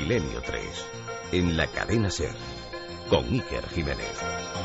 Milenio 3, en la cadena SER, con Iker Jiménez.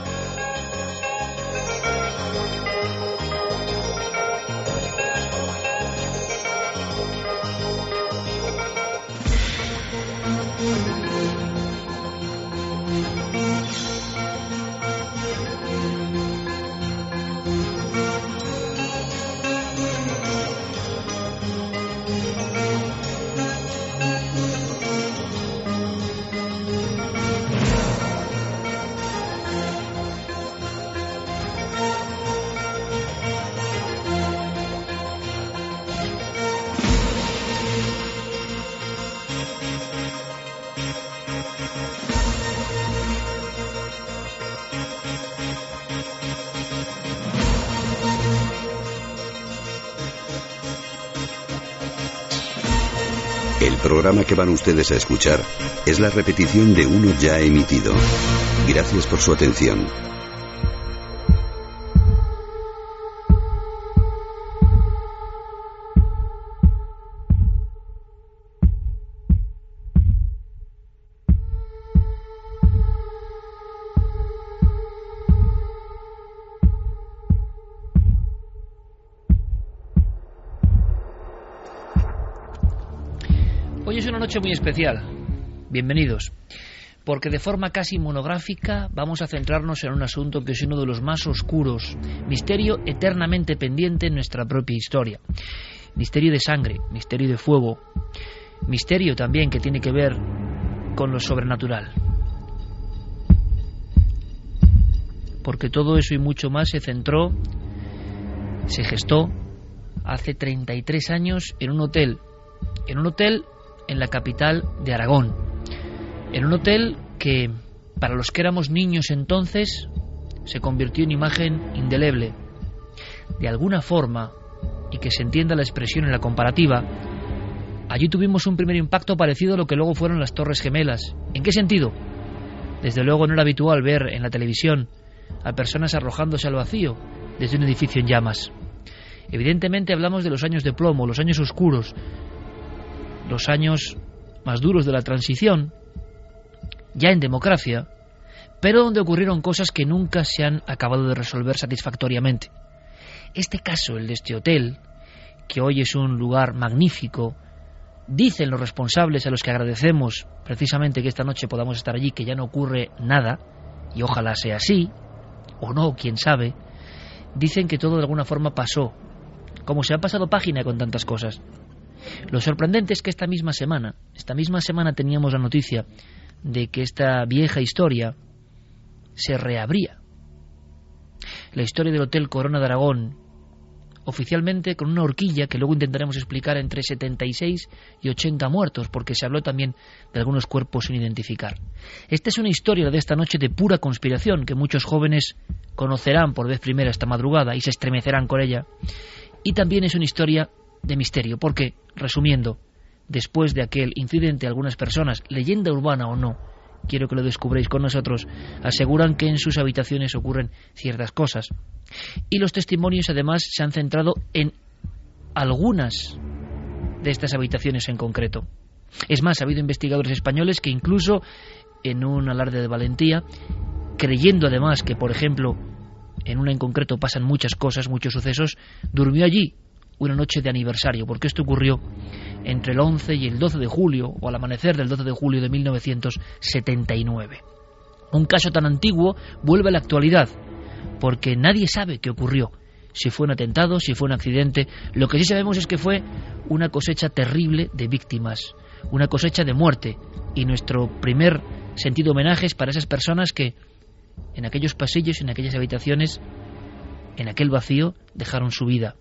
El programa que van ustedes a escuchar es la repetición de uno ya emitido. Gracias por su atención. Hoy es una noche muy especial. Bienvenidos. Porque de forma casi monográfica vamos a centrarnos en un asunto que es uno de los más oscuros, misterio eternamente pendiente en nuestra propia historia. Misterio de sangre, misterio de fuego, misterio también que tiene que ver con lo sobrenatural. Porque todo eso y mucho más se gestó hace 33 años en un hotel en la capital de Aragón, en un hotel que para los que éramos niños entonces se convirtió en imagen indeleble. De alguna forma, y que se entienda la expresión en la comparativa, allí tuvimos un primer impacto parecido a lo que luego fueron las Torres Gemelas. ¿En qué sentido? Desde luego no era habitual ver en la televisión a personas arrojándose al vacío desde un edificio en llamas. Evidentemente hablamos de los años de plomo, los años oscuros, los años más duros de la transición, ya en democracia, pero donde ocurrieron cosas que nunca se han acabado de resolver satisfactoriamente. Este caso, el de este hotel, que hoy es un lugar magnífico, dicen los responsables, a los que agradecemos precisamente que esta noche podamos estar allí, que ya no ocurre nada, y ojalá sea así, o no, quién sabe, dicen que todo de alguna forma pasó, como se ha pasado página con tantas cosas. Lo sorprendente es que esta misma semana teníamos la noticia de que esta vieja historia se reabría. La historia del Hotel Corona de Aragón, oficialmente con una horquilla que luego intentaremos explicar entre 76 y 80 muertos, porque se habló también de algunos cuerpos sin identificar. Esta es una historia de esta noche de pura conspiración que muchos jóvenes conocerán por vez primera esta madrugada y se estremecerán con ella. Y también es una historia de misterio, porque, resumiendo, después de aquel incidente, algunas personas, leyenda urbana o no, quiero que lo descubréis con nosotros, aseguran que en sus habitaciones ocurren ciertas cosas. Y los testimonios además se han centrado en algunas de estas habitaciones en concreto. Es más, ha habido investigadores españoles que incluso, en un alarde de valentía, creyendo además que, por ejemplo, en una en concreto pasan muchas cosas, muchos sucesos, durmió allí una noche de aniversario, porque esto ocurrió entre el 11 y el 12 de julio, o al amanecer del 12 de julio de 1979. Un caso tan antiguo vuelve a la actualidad, porque nadie sabe qué ocurrió, si fue un atentado, si fue un accidente. Lo que sí sabemos es que fue una cosecha terrible de víctimas, una cosecha de muerte, y nuestro primer sentido homenaje es para esas personas que en aquellos pasillos, en aquellas habitaciones, en aquel vacío, dejaron su vida.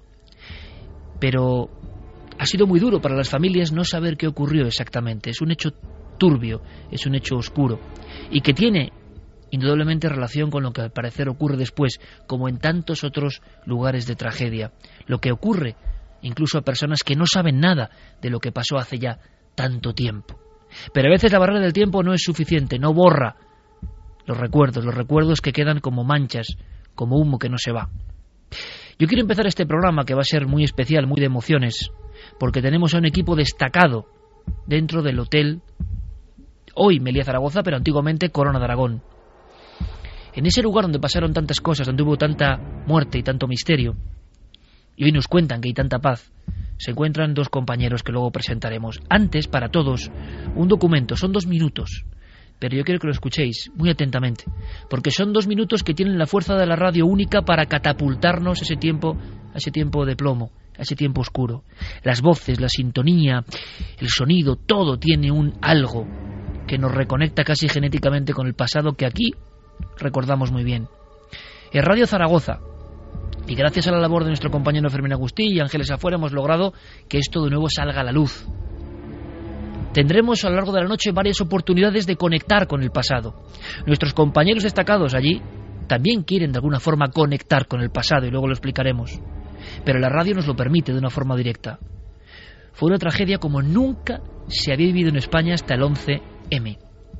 Pero ha sido muy duro para las familias no saber qué ocurrió exactamente. Es un hecho turbio, es un hecho oscuro, y que tiene indudablemente relación con lo que al parecer ocurre después, como en tantos otros lugares de tragedia. Lo que ocurre incluso a personas que no saben nada de lo que pasó hace ya tanto tiempo. Pero a veces la barrera del tiempo no es suficiente, no borra los recuerdos que quedan como manchas, como humo que no se va. Yo quiero empezar este programa, que va a ser muy especial, muy de emociones, porque tenemos a un equipo destacado dentro del Hotel Hoy Meliá Zaragoza, pero antiguamente Corona de Aragón. En ese lugar donde pasaron tantas cosas, donde hubo tanta muerte y tanto misterio, y hoy nos cuentan que hay tanta paz, se encuentran dos compañeros que luego presentaremos. Antes, para todos, un documento, son 2 minutos, pero yo quiero que lo escuchéis muy atentamente, porque son 2 minutos que tienen la fuerza de la radio única para catapultarnos a ese tiempo de plomo, a ese tiempo oscuro. Las voces, la sintonía, el sonido, todo tiene un algo que nos reconecta casi genéticamente con el pasado que aquí recordamos muy bien. Es Radio Zaragoza, y gracias a la labor de nuestro compañero Fermín Agustí y Ángeles Afuera hemos logrado que esto de nuevo salga a la luz. Tendremos a lo largo de la noche varias oportunidades de conectar con el pasado. Nuestros compañeros destacados allí también quieren de alguna forma conectar con el pasado, y luego lo explicaremos. Pero la radio nos lo permite de una forma directa. Fue una tragedia como nunca se había vivido en España hasta el 11M.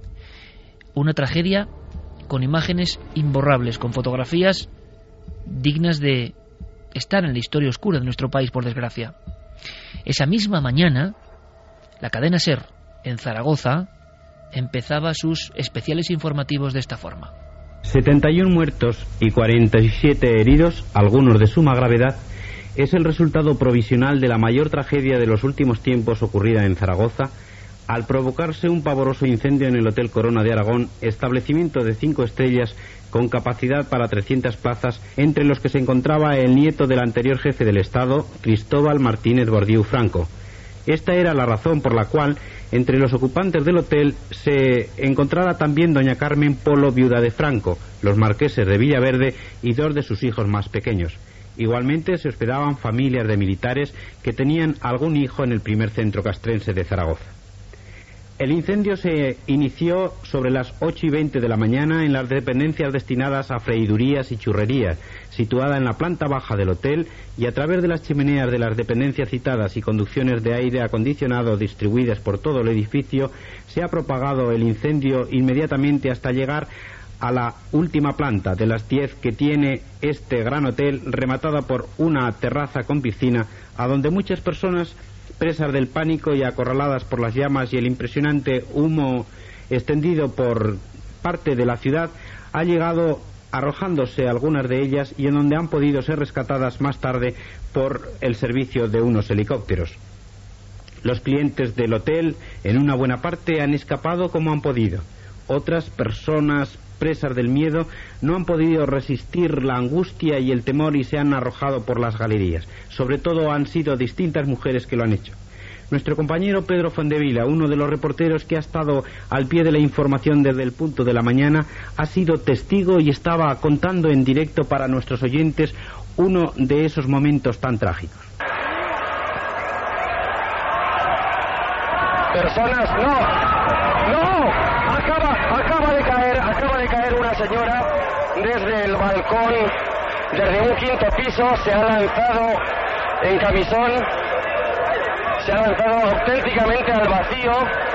Una tragedia con imágenes imborrables, con fotografías dignas de estar en la historia oscura de nuestro país, por desgracia. Esa misma mañana, la cadena SER, en Zaragoza, empezaba sus especiales informativos de esta forma. 71 muertos y 47 heridos, algunos de suma gravedad, es el resultado provisional de la mayor tragedia de los últimos tiempos ocurrida en Zaragoza, al provocarse un pavoroso incendio en el Hotel Corona de Aragón, establecimiento de 5 estrellas con capacidad para 300 plazas, entre los que se encontraba el nieto del anterior jefe del Estado, Cristóbal Martínez Bordiú Franco. Esta era la razón por la cual entre los ocupantes del hotel se encontrara también doña Carmen Polo, viuda de Franco, los marqueses de Villaverde y 2 de sus hijos más pequeños. Igualmente se hospedaban familias de militares que tenían algún hijo en el primer centro castrense de Zaragoza. El incendio se inició sobre las 8:20 de la mañana en las dependencias destinadas a freidurías y churrerías, situada en la planta baja del hotel, y a través de las chimeneas de las dependencias citadas y conducciones de aire acondicionado distribuidas por todo el edificio, se ha propagado el incendio inmediatamente hasta llegar a la última planta de las 10 que tiene este gran hotel, rematada por una terraza con piscina, a donde muchas personas, presas del pánico y acorraladas por las llamas y el impresionante humo extendido por parte de la ciudad, ha llegado arrojándose algunas de ellas, y en donde han podido ser rescatadas más tarde por el servicio de unos helicópteros. Los clientes del hotel, en una buena parte, han escapado como han podido. Otras personas, presas del miedo, no han podido resistir la angustia y el temor y se han arrojado por las galerías. Sobre todo han sido distintas mujeres que lo han hecho. Nuestro compañero Pedro Fondevila, uno de los reporteros que ha estado al pie de la información desde el punto de la mañana, ha sido testigo y estaba contando en directo para nuestros oyentes uno de esos momentos tan trágicos. Personas, no, acaba de caer una señora desde el balcón, desde un 5.º piso, se ha lanzado en camisón, se ha lanzado auténticamente al vacío.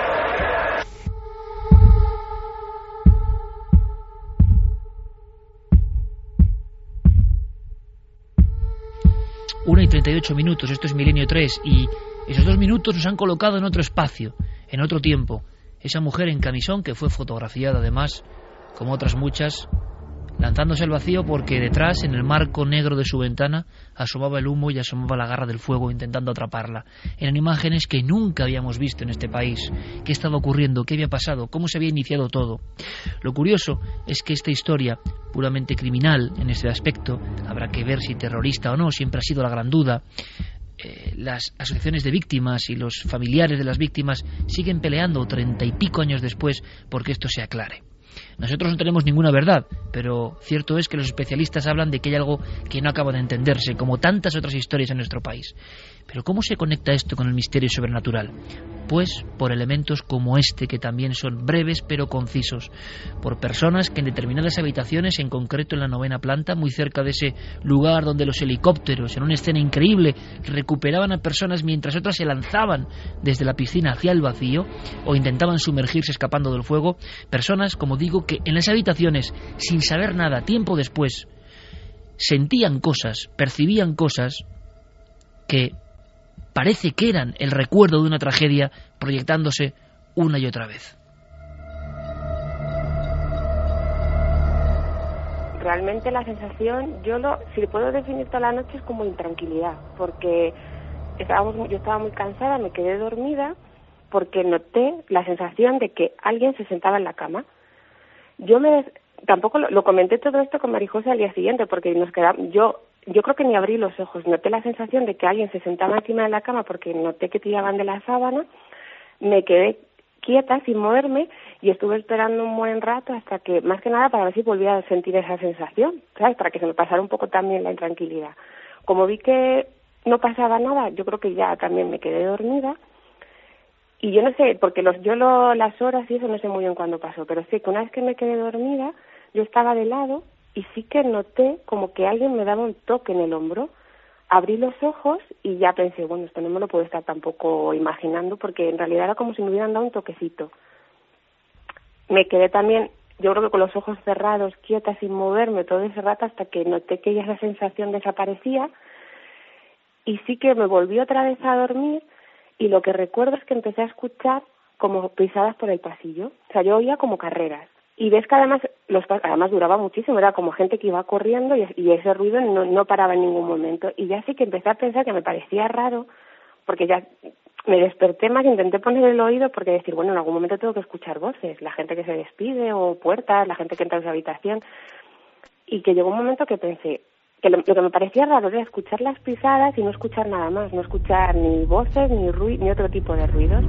1:38, esto es Milenio 3, y esos 2 minutos nos han colocado en otro espacio, en otro tiempo. Esa mujer en camisón, que fue fotografiada además, como otras muchas, lanzándose al vacío porque detrás, en el marco negro de su ventana, asomaba el humo y asomaba la garra del fuego intentando atraparla. Eran imágenes que nunca habíamos visto en este país. ¿Qué estaba ocurriendo? ¿Qué había pasado? ¿Cómo se había iniciado todo? Lo curioso es que esta historia, puramente criminal en este aspecto, habrá que ver si terrorista o no, siempre ha sido la gran duda. Las asociaciones de víctimas y los familiares de las víctimas siguen peleando 30 y pico años después porque esto se aclare. Nosotros no tenemos ninguna verdad, pero cierto es que los especialistas hablan de que hay algo que no acaba de entenderse, como tantas otras historias en nuestro país. Pero ¿cómo se conecta esto con el misterio sobrenatural? Pues por elementos como este, que también son breves pero concisos, por personas que en determinadas habitaciones, en concreto en la 9ª planta, muy cerca de ese lugar donde los helicópteros, en una escena increíble, recuperaban a personas mientras otras se lanzaban desde la piscina hacia el vacío o intentaban sumergirse escapando del fuego, personas, como digo, que en las habitaciones, sin saber nada, tiempo después, sentían cosas, percibían cosas que parece que eran el recuerdo de una tragedia proyectándose una y otra vez. realmente la sensación, si puedo definir toda la noche, es como intranquilidad, porque yo estaba muy cansada, me quedé dormida, porque noté la sensación de que alguien se sentaba en la cama. Tampoco lo comenté todo esto con Marijose al día siguiente, porque yo creo que ni abrí los ojos. Noté la sensación de que alguien se sentaba encima de la cama porque noté que tiraban de la sábana. Me quedé quieta sin moverme y estuve esperando un buen rato hasta que, más que nada, para ver si volvía a sentir esa sensación, ¿sabes? Para que se me pasara un poco también la intranquilidad. Como vi que no pasaba nada, yo creo que ya también me quedé dormida. Y yo no sé, porque las horas y eso no sé muy bien cuándo pasó, pero sé que una vez que me quedé dormida, yo estaba de lado y sí que noté como que alguien me daba un toque en el hombro. Abrí los ojos y ya pensé, bueno, esto no me lo puedo estar tampoco imaginando, porque en realidad era como si me hubieran dado un toquecito. Me quedé también, yo creo que con los ojos cerrados, quieta, sin moverme todo ese rato, hasta que noté que ya esa sensación desaparecía. Y sí que me volví otra vez a dormir, y lo que recuerdo es que empecé a escuchar como pisadas por el pasillo. O sea, yo oía como carreras. Y ves que además duraba muchísimo, era como gente que iba corriendo y ese ruido no paraba en ningún momento. Y ya sí que empecé a pensar que me parecía raro, porque ya me desperté más, intenté poner el oído, porque decir, bueno, en algún momento tengo que escuchar voces, la gente que se despide o puertas, la gente que entra en su habitación. Y que llegó un momento que pensé que lo que me parecía raro era escuchar las pisadas y no escuchar nada más, no escuchar ni voces ni otro tipo de ruidos.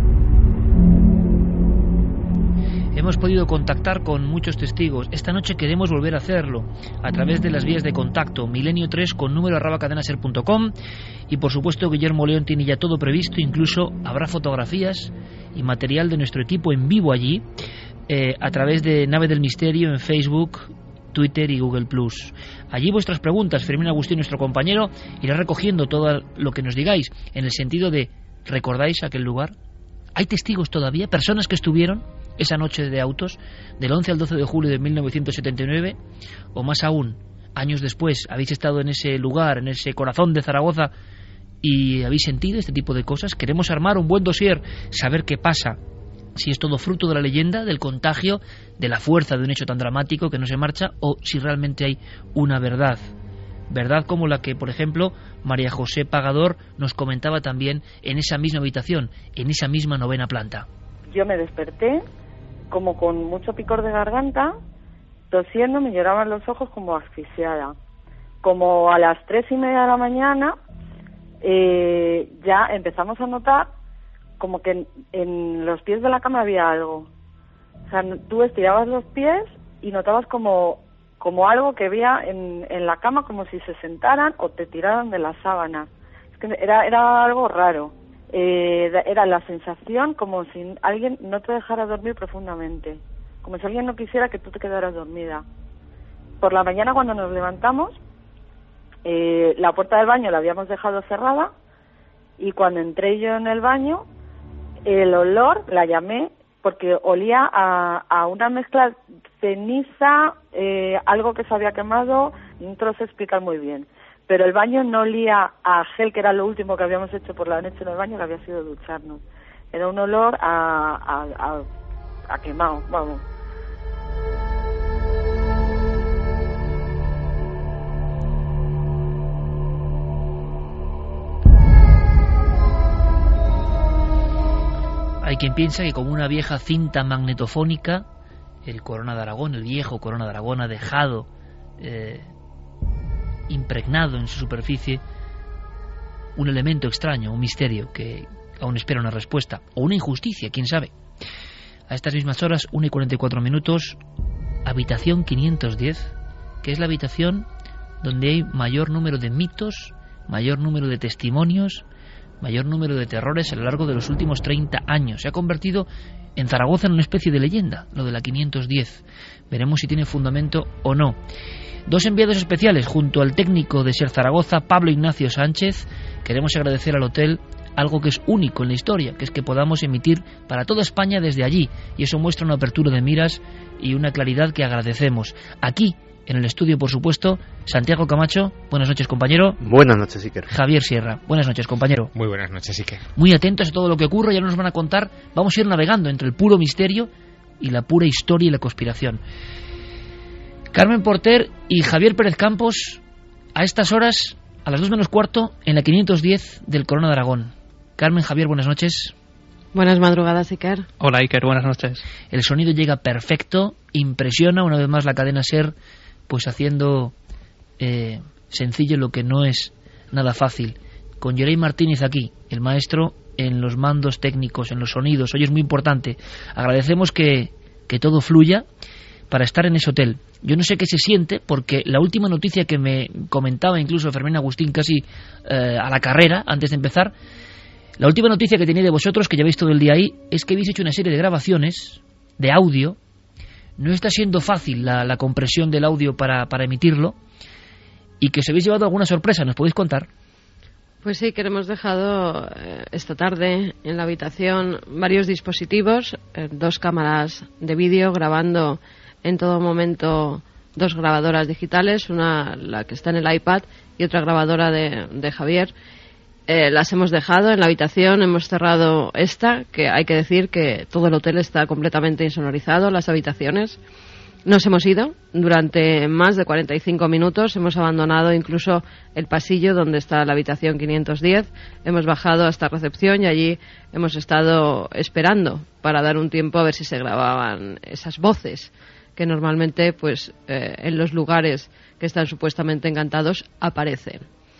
Hemos podido contactar con muchos testigos. Esta noche queremos volver a hacerlo a través de las vías de contacto. Milenio3 con número@cadenaser.com. Y por supuesto Guillermo León tiene ya todo previsto. Incluso habrá fotografías y material de nuestro equipo en vivo allí, a través de Nave del Misterio en Facebook, Twitter y Google+. Allí vuestras preguntas. Fermín Agustín, nuestro compañero, irá recogiendo todo lo que nos digáis, en el sentido de, ¿recordáis aquel lugar? ¿Hay testigos todavía? ¿Personas que estuvieron esa noche de autos, del 11 al 12 de julio de 1979? O más aún, años después, ¿habéis estado en ese lugar, en ese corazón de Zaragoza, y habéis sentido este tipo de cosas? Queremos armar un buen dossier, saber qué pasa, si es todo fruto de la leyenda, del contagio, de la fuerza de un hecho tan dramático que no se marcha, o si realmente hay una verdad. Verdad como la que, por ejemplo, María José Pagador nos comentaba también en esa misma habitación, en esa misma 9ª planta. Yo me desperté como con mucho picor de garganta, tosiendo, me lloraban los ojos como asfixiada. Como a las 3:30 de la mañana ya empezamos a notar como que en los pies de la cama había algo. O sea, tú estirabas los pies y notabas como algo que había en la cama, como si se sentaran o te tiraran de las sábanas. Es que era algo raro. Era la sensación como si alguien no te dejara dormir profundamente, como si alguien no quisiera que tú te quedaras dormida. Por la mañana, cuando nos levantamos, la puerta del baño la habíamos dejado cerrada, y cuando entré yo en el baño, el olor, la llamé porque olía a una mezcla ceniza, algo que se había quemado, no te lo sé explicar muy bien. Pero el baño no olía a gel, que era lo último que habíamos hecho por la noche en el baño, que había sido ducharnos. Era un olor a quemado, vamos. Hay quien piensa que como una vieja cinta magnetofónica, el Corona de Aragón, el viejo Corona de Aragón, ha dejado impregnado en su superficie un elemento extraño, un misterio que aún espera una respuesta, o una injusticia, quién sabe. A estas mismas horas, 1:44, habitación 510, que es la habitación donde hay mayor número de mitos, mayor número de testimonios, mayor número de terrores a lo largo de los últimos 30 años. Se ha convertido en Zaragoza en una especie de leyenda, lo de la 510. Veremos si tiene fundamento o no. Dos enviados especiales junto al técnico de Ser Zaragoza, Pablo Ignacio Sánchez. Queremos agradecer al hotel algo que es único en la historia, que es que podamos emitir para toda España desde allí, y eso muestra una apertura de miras y una claridad que agradecemos. Aquí, en el estudio, por supuesto, Santiago Camacho. Buenas noches, compañero. Buenas noches, Iker. Javier Sierra. Buenas noches, compañero. Muy buenas noches, Iker. Muy atentos a todo lo que ocurre, ya nos van a contar. Vamos a ir navegando entre el puro misterio y la pura historia y la conspiración. Carmen Porter y Javier Pérez Campos, a estas horas, a las 2 menos cuarto, en la 510 del Corona de Aragón. Carmen, Javier, buenas noches. Buenas madrugadas, Iker. Hola, Iker, buenas noches. El sonido llega perfecto, impresiona una vez más la cadena SER, pues haciendo sencillo lo que no es nada fácil. Con Yerey Martínez aquí, el maestro en los mandos técnicos, en los sonidos. Hoy es muy importante. Agradecemos que todo fluya para estar en ese hotel. Yo no sé qué se siente, porque la última noticia que me comentaba incluso Fermín Agustín casi a la carrera, antes de empezar, la última noticia que tenía de vosotros, que lleváis todo el día ahí, es que habéis hecho una serie de grabaciones de audio. No está siendo fácil la compresión del audio para emitirlo, y que os habéis llevado alguna sorpresa. ¿Nos podéis contar? Pues sí, que hemos dejado esta tarde en la habitación varios dispositivos, 2 cámaras de vídeo grabando en todo momento 2 grabadoras digitales, una la que está en el iPad y otra grabadora de Javier. Las hemos dejado en la habitación, hemos cerrado esta, que hay que decir que todo el hotel está completamente insonorizado, las habitaciones. Nos hemos ido durante más de 45 minutos, hemos abandonado incluso el pasillo donde está la habitación 510, hemos bajado hasta recepción y allí hemos estado esperando para dar un tiempo a ver si se grababan esas voces que normalmente pues en los lugares que están supuestamente encantados aparecen.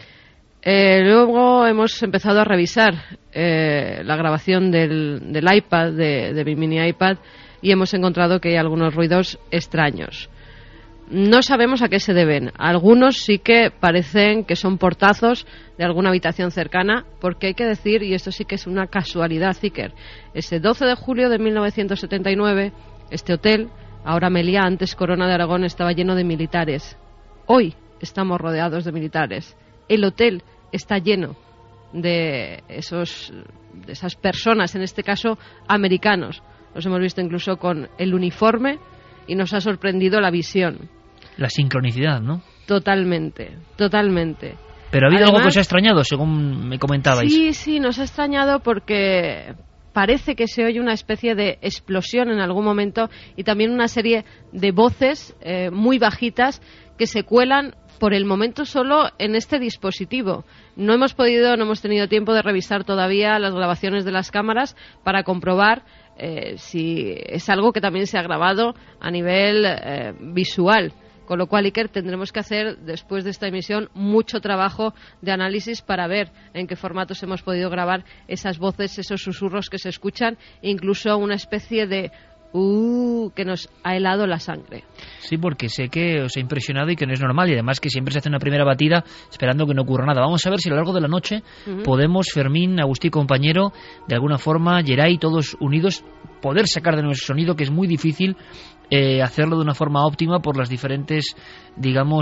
Luego hemos empezado a revisar la grabación del iPad, de mi mini iPad, y hemos encontrado que hay algunos ruidos extraños. No sabemos a qué se deben. Algunos sí que parecen que son portazos de alguna habitación cercana, porque hay que decir, y esto sí que es una casualidad, Iker, ese 12 de julio de 1979, este hotel, ahora Meliá, antes Corona de Aragón, estaba lleno de militares. Hoy estamos rodeados de militares. El hotel está lleno de esas personas, en este caso americanos. Los hemos visto incluso con el uniforme y nos ha sorprendido la visión. La sincronicidad, ¿no? Totalmente, totalmente. Pero ha habido algo que os ha extrañado, según me comentabais. Sí, nos ha extrañado porque parece que se oye una especie de explosión en algún momento y también una serie de voces muy bajitas que se cuelan por el momento solo en este dispositivo. No hemos tenido tiempo de revisar todavía las grabaciones de las cámaras para comprobar si es algo que también se ha grabado a nivel visual. Con lo cual, Iker, tendremos que hacer, después de esta emisión, mucho trabajo de análisis para ver en qué formatos hemos podido grabar esas voces, esos susurros que se escuchan, incluso una especie de que nos ha helado la sangre. Sí, porque sé que os ha impresionado y que no es normal, y además que siempre se hace una primera batida esperando que no ocurra nada. Vamos a ver si a lo largo de la noche podemos, Fermín, Agustí, compañero, de alguna forma, Yeray, todos unidos, poder sacar de nuestro sonido, que es muy difícil hacerlo de una forma óptima por las diferentes, digamos,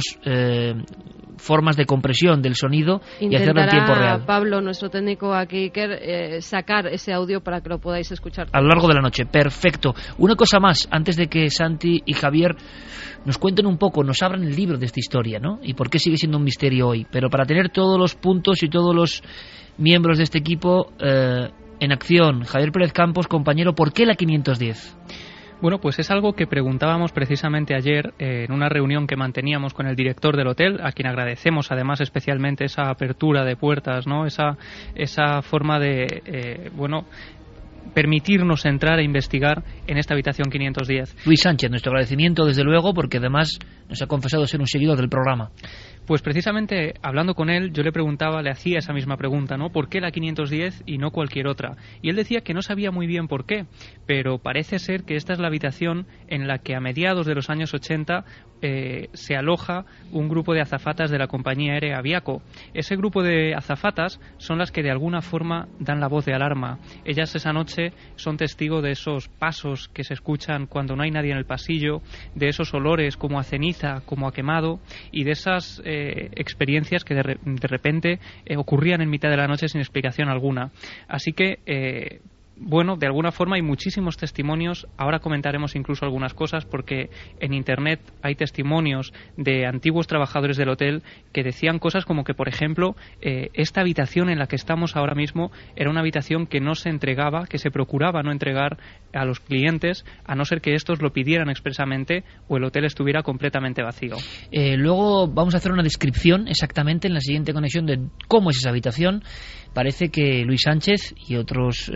formas de compresión del sonido. Intentará, y hacerlo en tiempo real. Pablo, nuestro técnico aquí, Iker, sacar ese audio para que lo podáis escuchar a lo largo de la noche. Perfecto. Una cosa más, antes de que Santi y Javier nos cuenten un poco, nos abran el libro de esta historia, ¿no? Y por qué sigue siendo un misterio hoy. Pero para tener todos los puntos y todos los miembros de este equipo en acción, Javier Pérez Campos, compañero, ¿por qué la 510? Bueno, pues es algo que preguntábamos precisamente ayer en una reunión que manteníamos con el director del hotel, a quien agradecemos además especialmente esa apertura de puertas, ¿no? Esa forma de, permitirnos entrar e investigar en esta habitación 510. Luis Sánchez, nuestro agradecimiento desde luego, porque además nos ha confesado ser un seguidor del programa. Pues precisamente hablando con él, yo le hacía esa misma pregunta, ¿no? ¿Por qué la 510 y no cualquier otra? Y él decía que no sabía muy bien por qué, pero parece ser que esta es la habitación en la que a mediados de los años 80 se aloja un grupo de azafatas de la compañía aérea Aviaco. Ese grupo de azafatas son las que de alguna forma dan la voz de alarma. Ellas esa noche son testigos de esos pasos que se escuchan cuando no hay nadie en el pasillo, de esos olores como a ceniza, como a quemado, y de esas experiencias que de repente ocurrían en mitad de la noche sin explicación alguna. Así que bueno, de alguna forma hay muchísimos testimonios. Ahora comentaremos incluso algunas cosas, porque en Internet hay testimonios de antiguos trabajadores del hotel que decían cosas como que, por ejemplo, esta habitación en la que estamos ahora mismo era una habitación que no se entregaba, que se procuraba no entregar a los clientes, a no ser que estos lo pidieran expresamente o el hotel estuviera completamente vacío. Luego vamos a hacer una descripción exactamente en la siguiente conexión de cómo es esa habitación. Parece que Luis Sánchez y otros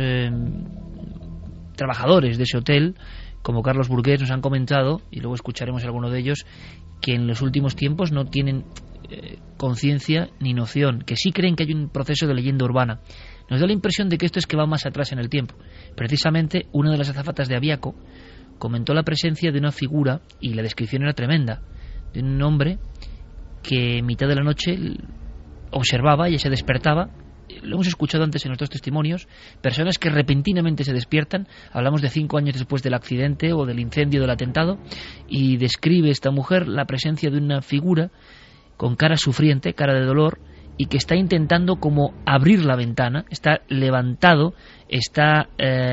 trabajadores de ese hotel, como Carlos Burgués, nos han comentado, y luego escucharemos a alguno de ellos, que en los últimos tiempos no tienen conciencia ni noción, que sí creen que hay un proceso de leyenda urbana. Nos da la impresión de que esto es que va más atrás en el tiempo. Precisamente una de las azafatas de Aviaco comentó la presencia de una figura, y la descripción era tremenda, de un hombre que en mitad de la noche observaba y se despertaba. Lo hemos escuchado antes en nuestros testimonios, personas que repentinamente se despiertan. Hablamos de 5 años después del accidente o del incendio, del atentado, y describe esta mujer la presencia de una figura con cara sufriente, cara de dolor, y que está intentando como abrir la ventana, está levantado, está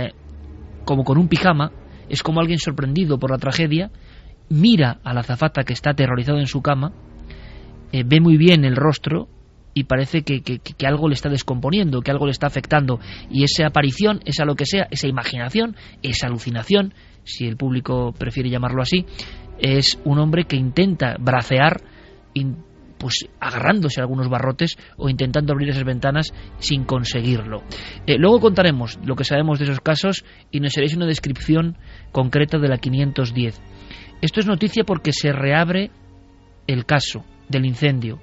como con un pijama, es como alguien sorprendido por la tragedia, mira a la azafata que está aterrorizado en su cama, ve muy bien el rostro, y parece que algo le está descomponiendo, que algo le está afectando, y esa aparición, esa lo que sea, esa imaginación, esa alucinación, si el público prefiere llamarlo así, es un hombre que intenta bracear, pues agarrándose a algunos barrotes o intentando abrir esas ventanas sin conseguirlo. Luego contaremos lo que sabemos de esos casos y nos haréis una descripción concreta de la 510. Esto es noticia porque se reabre el caso del incendio.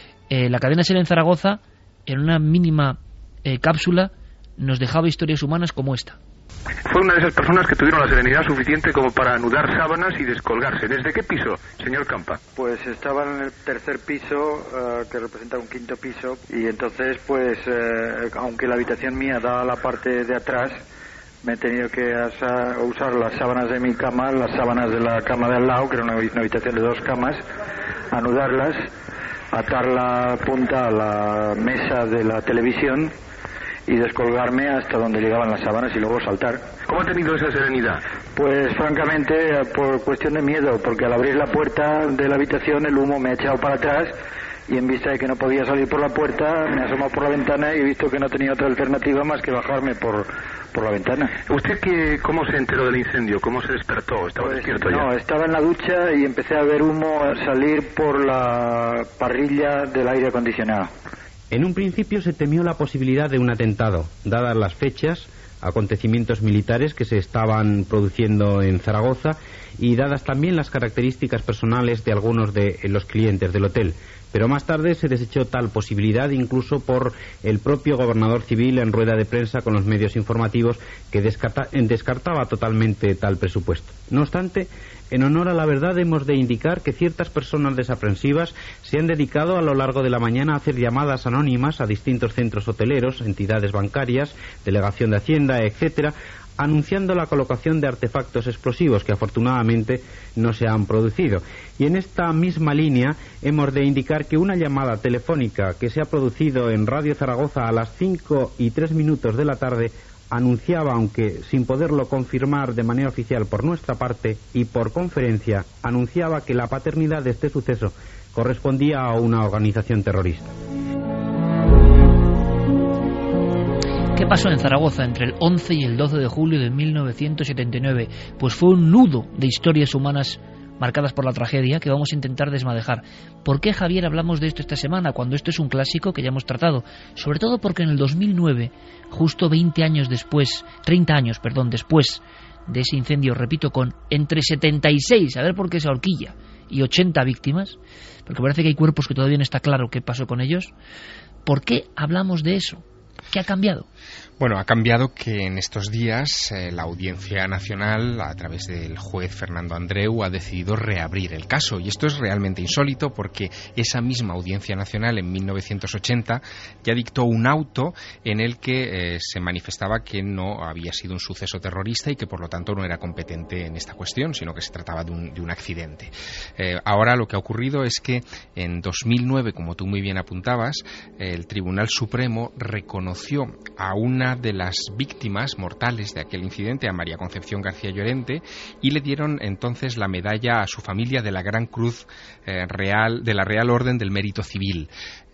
La cadena SER en Zaragoza, en una mínima cápsula, nos dejaba historias humanas como esta. Fue una de esas personas que tuvieron la serenidad suficiente como para anudar sábanas y descolgarse. ¿Desde qué piso, señor Campa? Pues estaba en el tercer piso, que representa un quinto piso, y entonces, pues, aunque la habitación mía da a la parte de atrás, me he tenido que usar las sábanas de mi cama, las sábanas de la cama de al lado, que era una habitación de 2 camas, anudarlas, atar la punta a la mesa de la televisión y descolgarme hasta donde llegaban las sábanas y luego saltar. ¿Cómo ha tenido esa serenidad? Pues francamente por cuestión de miedo, porque al abrir la puerta de la habitación el humo me ha echado para atrás, y en vista de que no podía salir por la puerta me he asomado por la ventana y he visto que no tenía otra alternativa más que bajarme por la ventana. ¿Usted cómo se enteró del incendio? ¿Cómo se despertó? ¿Estaba despierto ya? No, estaba en la ducha y empecé a ver humo salir por la parrilla del aire acondicionado. En un principio se temió la posibilidad de un atentado, dadas las fechas, acontecimientos militares que se estaban produciendo en Zaragoza y dadas también las características personales de algunos de los clientes del hotel. Pero más tarde se desechó tal posibilidad, incluso por el propio gobernador civil en rueda de prensa con los medios informativos, que descartaba totalmente tal presupuesto. No obstante, en honor a la verdad hemos de indicar que ciertas personas desaprensivas se han dedicado a lo largo de la mañana a hacer llamadas anónimas a distintos centros hoteleros, entidades bancarias, delegación de Hacienda, etcétera, anunciando la colocación de artefactos explosivos que afortunadamente no se han producido. Y en esta misma línea hemos de indicar que una llamada telefónica que se ha producido en Radio Zaragoza a las 5:03 de la tarde anunciaba, aunque sin poderlo confirmar de manera oficial por nuestra parte y por conferencia, anunciaba que la paternidad de este suceso correspondía a una organización terrorista. ¿Qué pasó en Zaragoza entre el 11 y el 12 de julio de 1979? Pues fue un nudo de historias humanas marcadas por la tragedia que vamos a intentar desmadejar. ¿Por qué, Javier, hablamos de esto esta semana, cuando esto es un clásico que ya hemos tratado? Sobre todo porque en el 2009, justo 30 años después de ese incendio, repito, con entre 76, a ver por qué esa horquilla, y 80 víctimas, porque parece que hay cuerpos que todavía no está claro qué pasó con ellos. ¿Por qué hablamos de eso? ¿Qué ha cambiado? Bueno, ha cambiado que en estos días la Audiencia Nacional, a través del juez Fernando Andreu, ha decidido reabrir el caso. Y esto es realmente insólito porque esa misma Audiencia Nacional en 1980 ya dictó un auto en el que se manifestaba que no había sido un suceso terrorista y que por lo tanto no era competente en esta cuestión, sino que se trataba de un accidente. Ahora lo que ha ocurrido es que en 2009, como tú muy bien apuntabas, el Tribunal Supremo reconoció reconoció a una de las víctimas mortales de aquel incidente, a María Concepción García Llorente, y le dieron entonces la medalla a su familia de la Gran Cruz Real, de la Real Orden del Mérito Civil.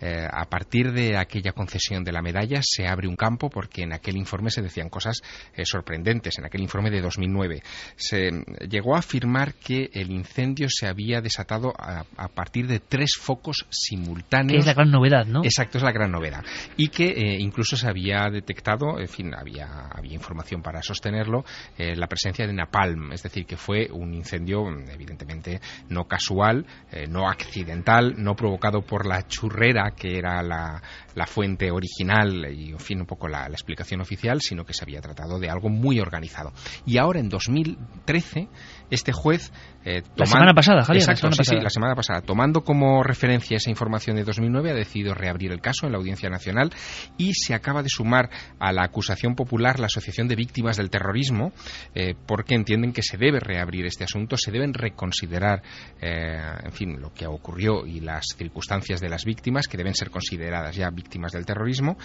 A partir de aquella concesión de la medalla se abre un campo, porque en aquel informe se decían cosas sorprendentes. En aquel informe de 2009 se llegó a afirmar que el incendio se había desatado a partir de 3 focos simultáneos. Que es la gran novedad, ¿no? Exacto, es la gran novedad. Y que incluso se había detectado, en fin, había información para sostenerlo, la presencia de napalm, es decir, que fue un incendio evidentemente no casual, no accidental, no provocado por la churrera que era la fuente original y, en fin, un poco la explicación oficial, sino que se había tratado de algo muy organizado. Y ahora, en 2013, este juez... la semana pasada, Javier. Exacto, la semana pasada. Tomando como referencia esa información de 2009, ha decidido reabrir el caso en la Audiencia Nacional y se acaba de sumar a la acusación popular la Asociación de Víctimas del Terrorismo, porque entienden que se debe reabrir este asunto, se deben reconsiderar, en fin, lo que ocurrió y las circunstancias de las víctimas, que deben ser consideradas ya víctimas del terrorismo.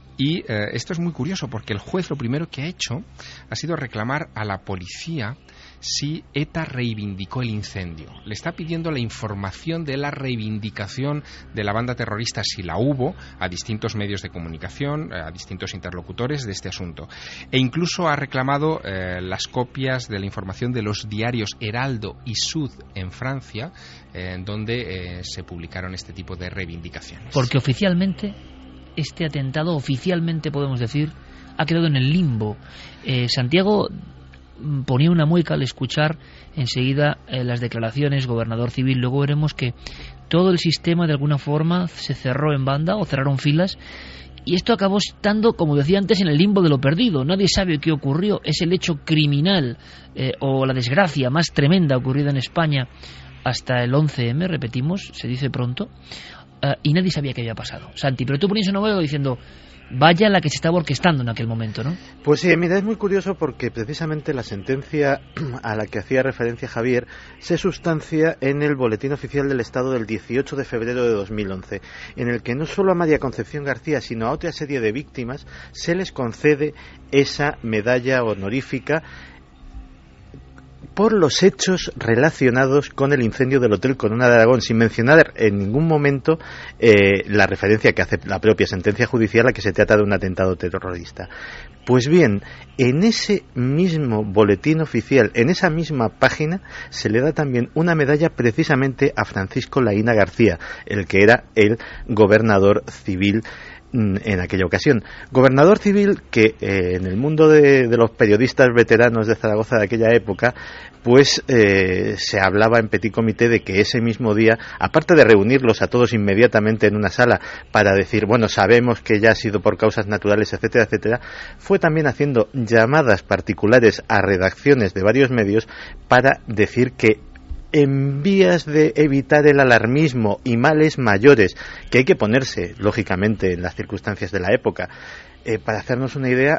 Y esto es muy curioso, porque el juez lo primero que ha hecho ha sido reclamar a la policía si ETA reivindicó el incendio. Le está pidiendo la información de la reivindicación de la banda terrorista, si la hubo, a distintos medios de comunicación, a distintos interlocutores de este asunto. E incluso ha reclamado las copias de la información de los diarios Heraldo y Sud en Francia, en donde se publicaron este tipo de reivindicaciones. Porque oficialmente, este atentado, oficialmente podemos decir, ha quedado en el limbo. Santiago ponía una mueca al escuchar enseguida las declaraciones, gobernador civil. Luego veremos que todo el sistema de alguna forma se cerró en banda o cerraron filas, y esto acabó estando, como decía antes, en el limbo de lo perdido. Nadie sabe qué ocurrió. Es el hecho criminal o la desgracia más tremenda ocurrida en España hasta el 11M, repetimos, se dice pronto, y nadie sabía qué había pasado. Santi, pero tú ponías una mueca diciendo... Vaya la que se estaba orquestando en aquel momento, ¿no? Pues sí, mira, es muy curioso porque precisamente la sentencia a la que hacía referencia Javier se sustancia en el Boletín Oficial del Estado del 18 de febrero de 2011, en el que no solo a María Concepción García, sino a otra serie de víctimas se les concede esa medalla honorífica por los hechos relacionados con el incendio del Hotel Corona de Aragón, sin mencionar en ningún momento la referencia que hace la propia sentencia judicial a que se trata de un atentado terrorista. Pues bien, en ese mismo boletín oficial, en esa misma página, se le da también una medalla precisamente a Francisco Laína García, el que era el gobernador civil en aquella ocasión. Gobernador civil que en el mundo de los periodistas veteranos de Zaragoza de aquella época, pues se hablaba en petit comité de que ese mismo día, aparte de reunirlos a todos inmediatamente en una sala para decir, bueno, sabemos que ya ha sido por causas naturales, etcétera, etcétera, fue también haciendo llamadas particulares a redacciones de varios medios para decir que en vías de evitar el alarmismo y males mayores que hay que ponerse, lógicamente, en las circunstancias de la época, para hacernos una idea,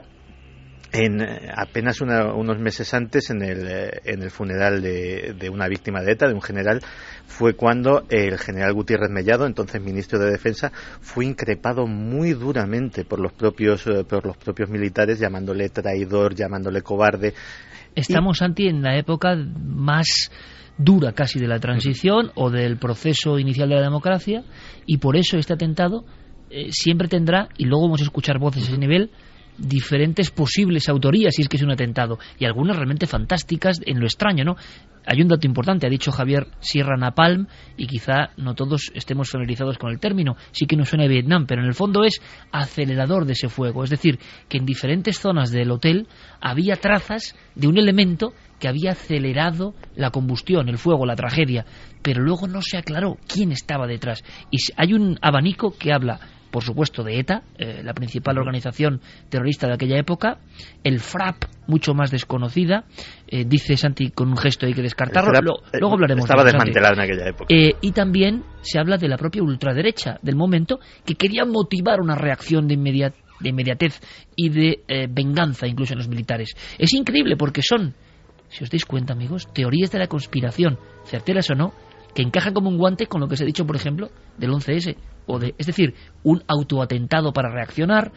en apenas unos meses antes, en el funeral de una víctima de ETA, de un general, fue cuando el general Gutiérrez Mellado, entonces ministro de Defensa, fue increpado muy duramente por los propios militares, llamándole traidor, llamándole cobarde. Estamos, Santi, en la época más dura casi de la transición o del proceso inicial de la democracia, y por eso este atentado siempre tendrá, y luego vamos a escuchar voces a ese nivel, diferentes posibles autorías, si es que es un atentado, y algunas realmente fantásticas en lo extraño, ¿no? Hay un dato importante, ha dicho Javier Sierra Napalm, y quizá no todos estemos familiarizados con el término, sí que nos suena a Vietnam, pero en el fondo es acelerador de ese fuego, es decir, que en diferentes zonas del hotel había trazas de un elemento que había acelerado la combustión, el fuego, la tragedia, pero luego no se aclaró quién estaba detrás, y hay un abanico que habla, por supuesto, de ETA, la principal organización terrorista de aquella época, el FRAP, mucho más desconocida, dice Santi con un gesto hay que descartarlo, luego hablaremos. Estaba desmantelado en aquella época. Y también se habla de la propia ultraderecha del momento, que quería motivar una reacción de inmediatez y de venganza incluso en los militares. Es increíble porque son, si os dais cuenta, amigos, teorías de la conspiración, certeras o no, que encajan como un guante con lo que se ha dicho, por ejemplo, del 11S. Es decir, un autoatentado para reaccionar,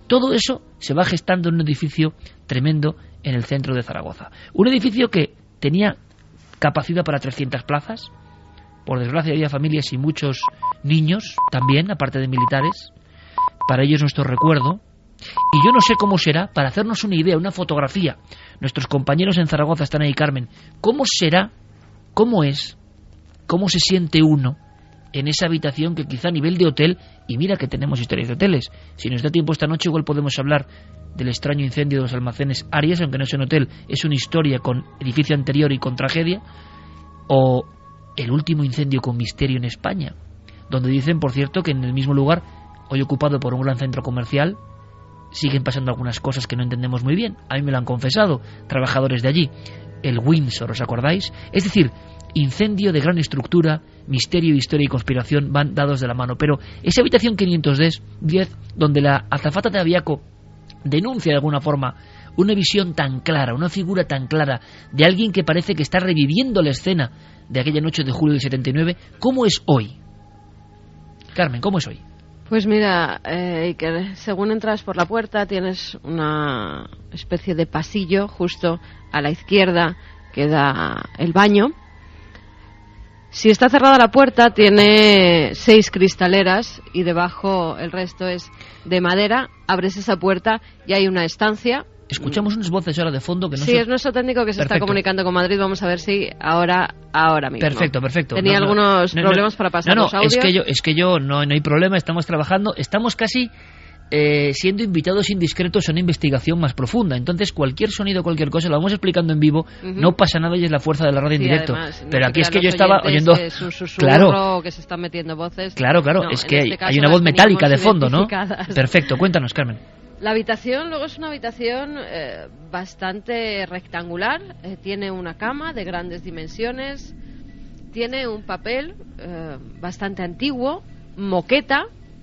Todo eso se va gestando en un edificio tremendo en el centro de Zaragoza. Un edificio que tenía capacidad para 300 plazas. Por desgracia había familias y muchos niños también, aparte de militares. Para ellos nuestro recuerdo. Y yo no sé cómo será, para hacernos una idea, una fotografía. Nuestros compañeros en Zaragoza están ahí, Carmen. ¿Cómo será, cómo es, cómo se siente uno en esa habitación que quizá a nivel de hotel, y mira que tenemos historias de hoteles, si nos da tiempo esta noche igual podemos hablar del extraño incendio de los almacenes Arias, aunque no es un hotel, es una historia con edificio anterior y con tragedia, o el último incendio con misterio en España, donde dicen, por cierto, que en el mismo lugar, hoy ocupado por un gran centro comercial, siguen pasando algunas cosas que no entendemos muy bien. A mí me lo han confesado trabajadores de allí. El Windsor, ¿os acordáis? Es decir, incendio de gran estructura, misterio, historia y conspiración van dados de la mano. Pero esa habitación 510, donde la azafata de Aviaco denuncia de alguna forma una visión tan clara, una figura tan clara de alguien que parece que está reviviendo la escena de aquella noche de julio del 79, ¿cómo es hoy? Carmen, ¿cómo es hoy? Pues mira, Iker, según entras por la puerta tienes una especie de pasillo justo a la izquierda que da el baño. Si está cerrada la puerta tiene 6 cristaleras y debajo el resto es de madera. Abres esa puerta y hay una estancia. Escuchamos unas voces ahora de fondo que no Sí, es nuestro técnico que se está comunicando con Madrid. Vamos a ver si ahora mismo. Perfecto. Tenía algunos problemas para pasar los audios. Es que yo no hay problema, estamos trabajando, estamos casi siendo invitados indiscretos a una investigación más profunda. Entonces cualquier sonido, cualquier cosa, lo vamos explicando en vivo, no pasa nada y es la fuerza de la radio en directo. Además, pero aquí es que yo estaba oyendo... Es un susurro, que se están metiendo voces. Claro, no, es que este hay una voz metálica de fondo, ¿no? Perfecto, cuéntanos, Carmen. La habitación luego es una habitación bastante rectangular, tiene una cama de grandes dimensiones, tiene un papel bastante antiguo, moqueta,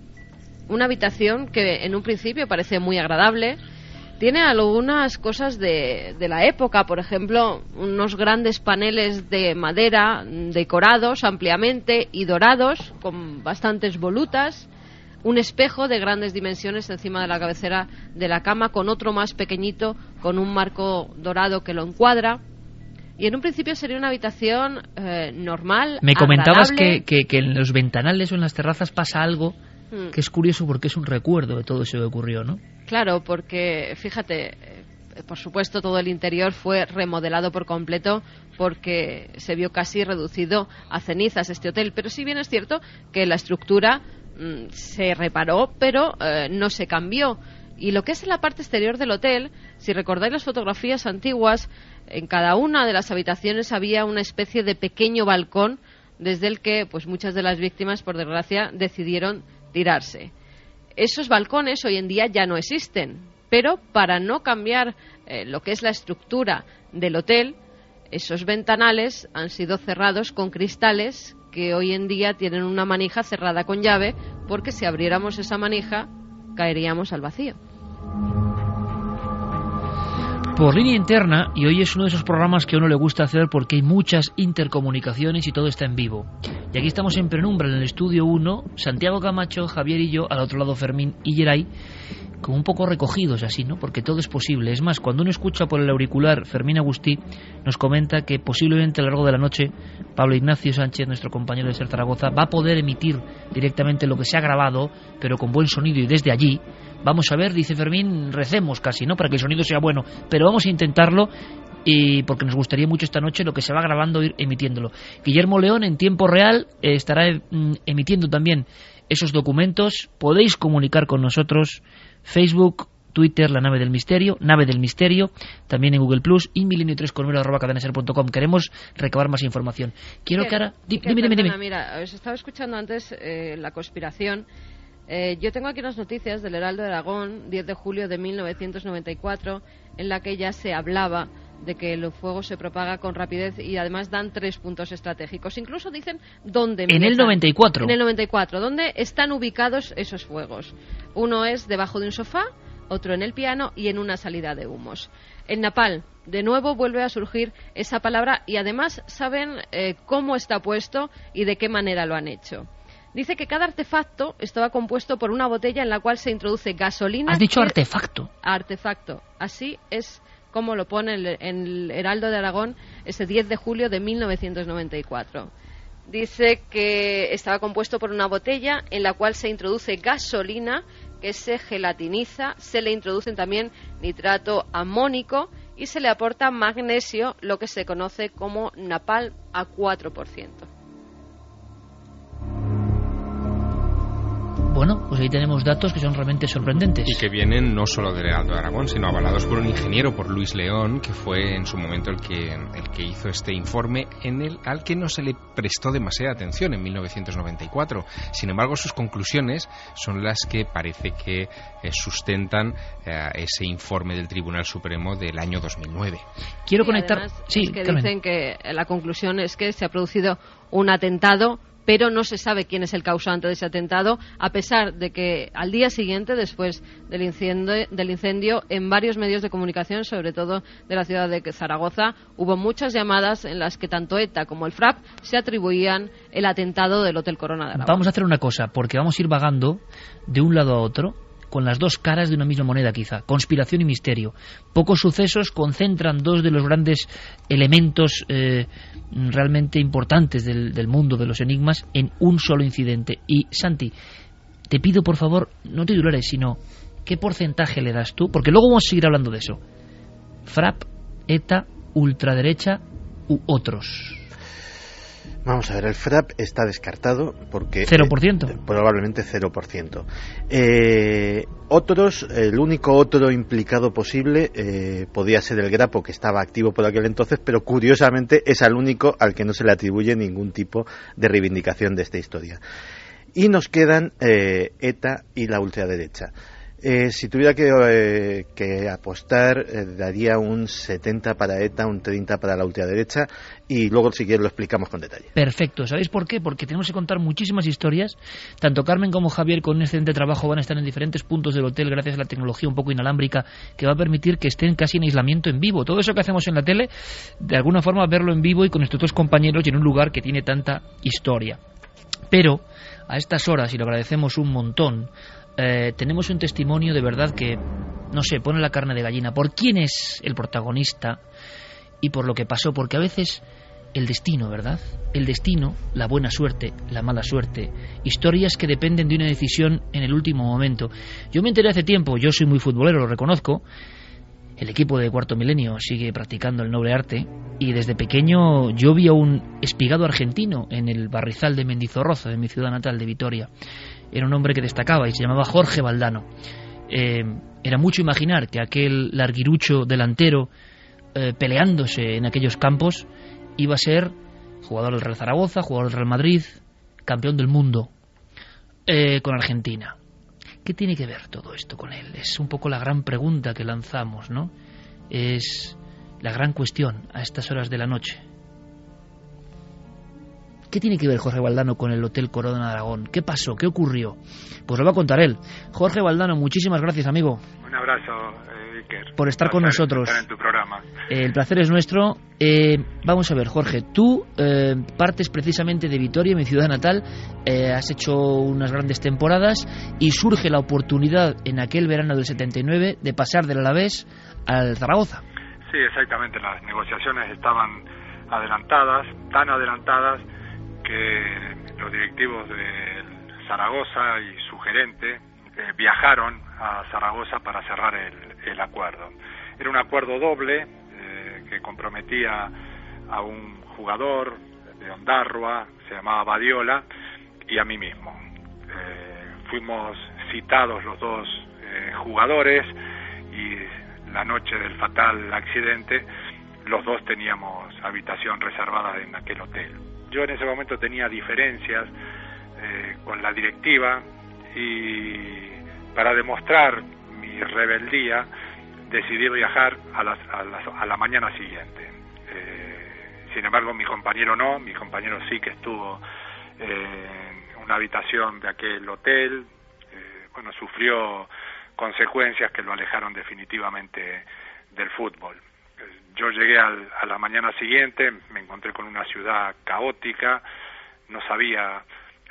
una habitación que en un principio parece muy agradable, tiene algunas cosas de la época, por ejemplo, unos grandes paneles de madera decorados ampliamente y dorados con bastantes volutas, un espejo de grandes dimensiones encima de la cabecera de la cama con otro más pequeñito con un marco dorado que lo encuadra. Y en un principio sería una habitación normal, Me comentabas agradable. que en los ventanales o en las terrazas pasa algo que es curioso porque es un recuerdo de todo eso que ocurrió, ¿no? Claro, porque fíjate, por supuesto todo el interior fue remodelado por completo porque se vio casi reducido a cenizas este hotel, pero sí bien es cierto que la estructura se reparó, pero no se cambió. Y lo que es en la parte exterior del hotel, si recordáis las fotografías antiguas, en cada una de las habitaciones había una especie de pequeño balcón desde el que pues muchas de las víctimas, por desgracia, decidieron tirarse. Esos balcones hoy en día ya no existen, pero para no cambiar lo que es la estructura del hotel, esos ventanales han sido cerrados con cristales que hoy en día tienen una manija cerrada con llave, porque si abriéramos esa manija caeríamos al vacío. Por línea interna, y hoy es uno de esos programas que a uno le gusta hacer porque hay muchas intercomunicaciones y todo está en vivo. Y aquí estamos en penumbra, en el estudio 1, Santiago Camacho, Javier y yo, al otro lado Fermín y Geray, como un poco recogidos así, ¿no? Porque todo es posible. Es más, cuando uno escucha por el auricular, Fermín Agustí nos comenta que posiblemente a lo largo de la noche Pablo Ignacio Sánchez, nuestro compañero de Ser Zaragoza, va a poder emitir directamente lo que se ha grabado, pero con buen sonido y desde allí. Vamos a ver, dice Fermín, recemos casi, ¿no? Para que el sonido sea bueno, pero vamos a intentarlo y porque nos gustaría mucho esta noche lo que se va grabando ir emitiéndolo. Guillermo León en tiempo real estará emitiendo también esos documentos. Podéis comunicar con nosotros, Facebook, Twitter, La Nave del Misterio, también en Google Plus y milenio3.com. Queremos recabar más información. Quiero que ahora... Dime. Mira, os estaba escuchando antes la conspiración. Yo tengo aquí unas noticias del Heraldo de Aragón, 10 de julio de 1994, en la que ya se hablaba de que el fuego se propaga con rapidez y además dan 3 puntos estratégicos. Incluso dicen dónde empiezan. En el 94. En el 94, dónde están ubicados esos fuegos. Uno es debajo de un sofá, otro en el piano y en una salida de humos. En Napal, de nuevo vuelve a surgir esa palabra y además saben cómo está puesto y de qué manera lo han hecho. Dice que cada artefacto estaba compuesto por una botella en la cual se introduce gasolina... ¿Has dicho artefacto? Artefacto. Así es como lo pone en el Heraldo de Aragón ese 10 de julio de 1994. Dice que estaba compuesto por una botella en la cual se introduce gasolina, que se gelatiniza, se le introducen también nitrato amónico y se le aporta magnesio, lo que se conoce como napalm a 4%. Bueno, pues ahí tenemos datos que son realmente sorprendentes. Y que vienen no solo del Heraldo de Aragón, sino avalados por un ingeniero, por Luis León, que fue en su momento el que hizo este informe, al que no se le prestó demasiada atención en 1994. Sin embargo, sus conclusiones son las que parece que sustentan ese informe del Tribunal Supremo del año 2009. Quiero conectar... Además, sí, es que Carmen. dicen que la conclusión es que se ha producido un atentado, pero no se sabe quién es el causante de ese atentado, a pesar de que al día siguiente, después del incendio, en varios medios de comunicación, sobre todo de la ciudad de Zaragoza, hubo muchas llamadas en las que tanto ETA como el FRAP se atribuían el atentado del Hotel Corona de Aragón. Vamos a hacer una cosa, porque vamos a ir vagando de un lado a otro, con las dos caras de una misma moneda quizá, conspiración y misterio. Pocos sucesos concentran dos de los grandes elementos realmente importantes del mundo de los enigmas en un solo incidente. Y Santi, te pido por favor, no titulares, sino ¿qué porcentaje le das tú? Porque luego vamos a seguir hablando de eso. FRAP, ETA, ultraderecha u otros. Vamos a ver, el FRAP está descartado porque... 0%. Probablemente 0%. Otros, el único otro implicado posible podía ser el Grapo, que estaba activo por aquel entonces, pero curiosamente es el único al que no se le atribuye ningún tipo de reivindicación de esta historia. Y nos quedan ETA y la ultraderecha. Si tuviera que apostar, daría un 70 para ETA, un 30 para la ultraderecha, y luego si quieres lo explicamos con detalle. Perfecto. ¿Sabéis por qué? Porque tenemos que contar muchísimas historias. Tanto Carmen como Javier, con un excelente trabajo, van a estar en diferentes puntos del hotel gracias a la tecnología un poco inalámbrica que va a permitir que estén casi en aislamiento en vivo. Todo eso que hacemos en la tele, de alguna forma verlo en vivo y con nuestros dos compañeros y en un lugar que tiene tanta historia. Pero a estas horas, y lo agradecemos un montón, tenemos un testimonio de verdad que, no sé, pone la carne de gallina por quién es el protagonista y por lo que pasó, porque a veces el destino, ¿verdad? El destino, la buena suerte, la mala suerte, historias que dependen de una decisión en el último momento. Yo me enteré hace tiempo, yo soy muy futbolero, lo reconozco, el equipo de Cuarto Milenio sigue practicando el noble arte y desde pequeño yo vi a un espigado argentino en el barrizal de Mendizorroza, de mi ciudad natal de Vitoria. Era un hombre que destacaba y se llamaba Jorge Valdano. Era mucho imaginar que aquel larguirucho delantero peleándose en aquellos campos iba a ser jugador del Real Zaragoza, jugador del Real Madrid, campeón del mundo con Argentina. ¿Qué tiene que ver todo esto con él? Es un poco la gran pregunta que lanzamos, ¿no? Es la gran cuestión a estas horas de la noche. ¿Qué tiene que ver Jorge Valdano con el Hotel Corona de Aragón? ¿Qué pasó? ¿Qué ocurrió? Pues lo va a contar él. Jorge Valdano, muchísimas gracias, amigo. Un abrazo, Iker. Por estar con nosotros. Estar en tu programa. El placer es nuestro. Vamos a ver, Jorge, tú partes precisamente de Vitoria, mi ciudad natal, has hecho unas grandes temporadas y surge la oportunidad en aquel verano del 79 de pasar del Alavés al Zaragoza. Sí, exactamente, las negociaciones estaban adelantadas, tan adelantadas que los directivos de Zaragoza y su gerente viajaron a Zaragoza para cerrar el acuerdo. Era un acuerdo doble que comprometía a un jugador de Ondarroa, se llamaba Badiola, y a mí mismo. Fuimos citados los dos jugadores y la noche del fatal accidente los dos teníamos habitación reservada en aquel hotel. Yo en ese momento tenía diferencias con la directiva y para demostrar mi rebeldía decidí viajar a la mañana siguiente. Sin embargo, mi compañero no, mi compañero sí que estuvo en una habitación de aquel hotel, sufrió consecuencias que lo alejaron definitivamente del fútbol. Yo llegué a la mañana siguiente, me encontré con una ciudad caótica, no sabía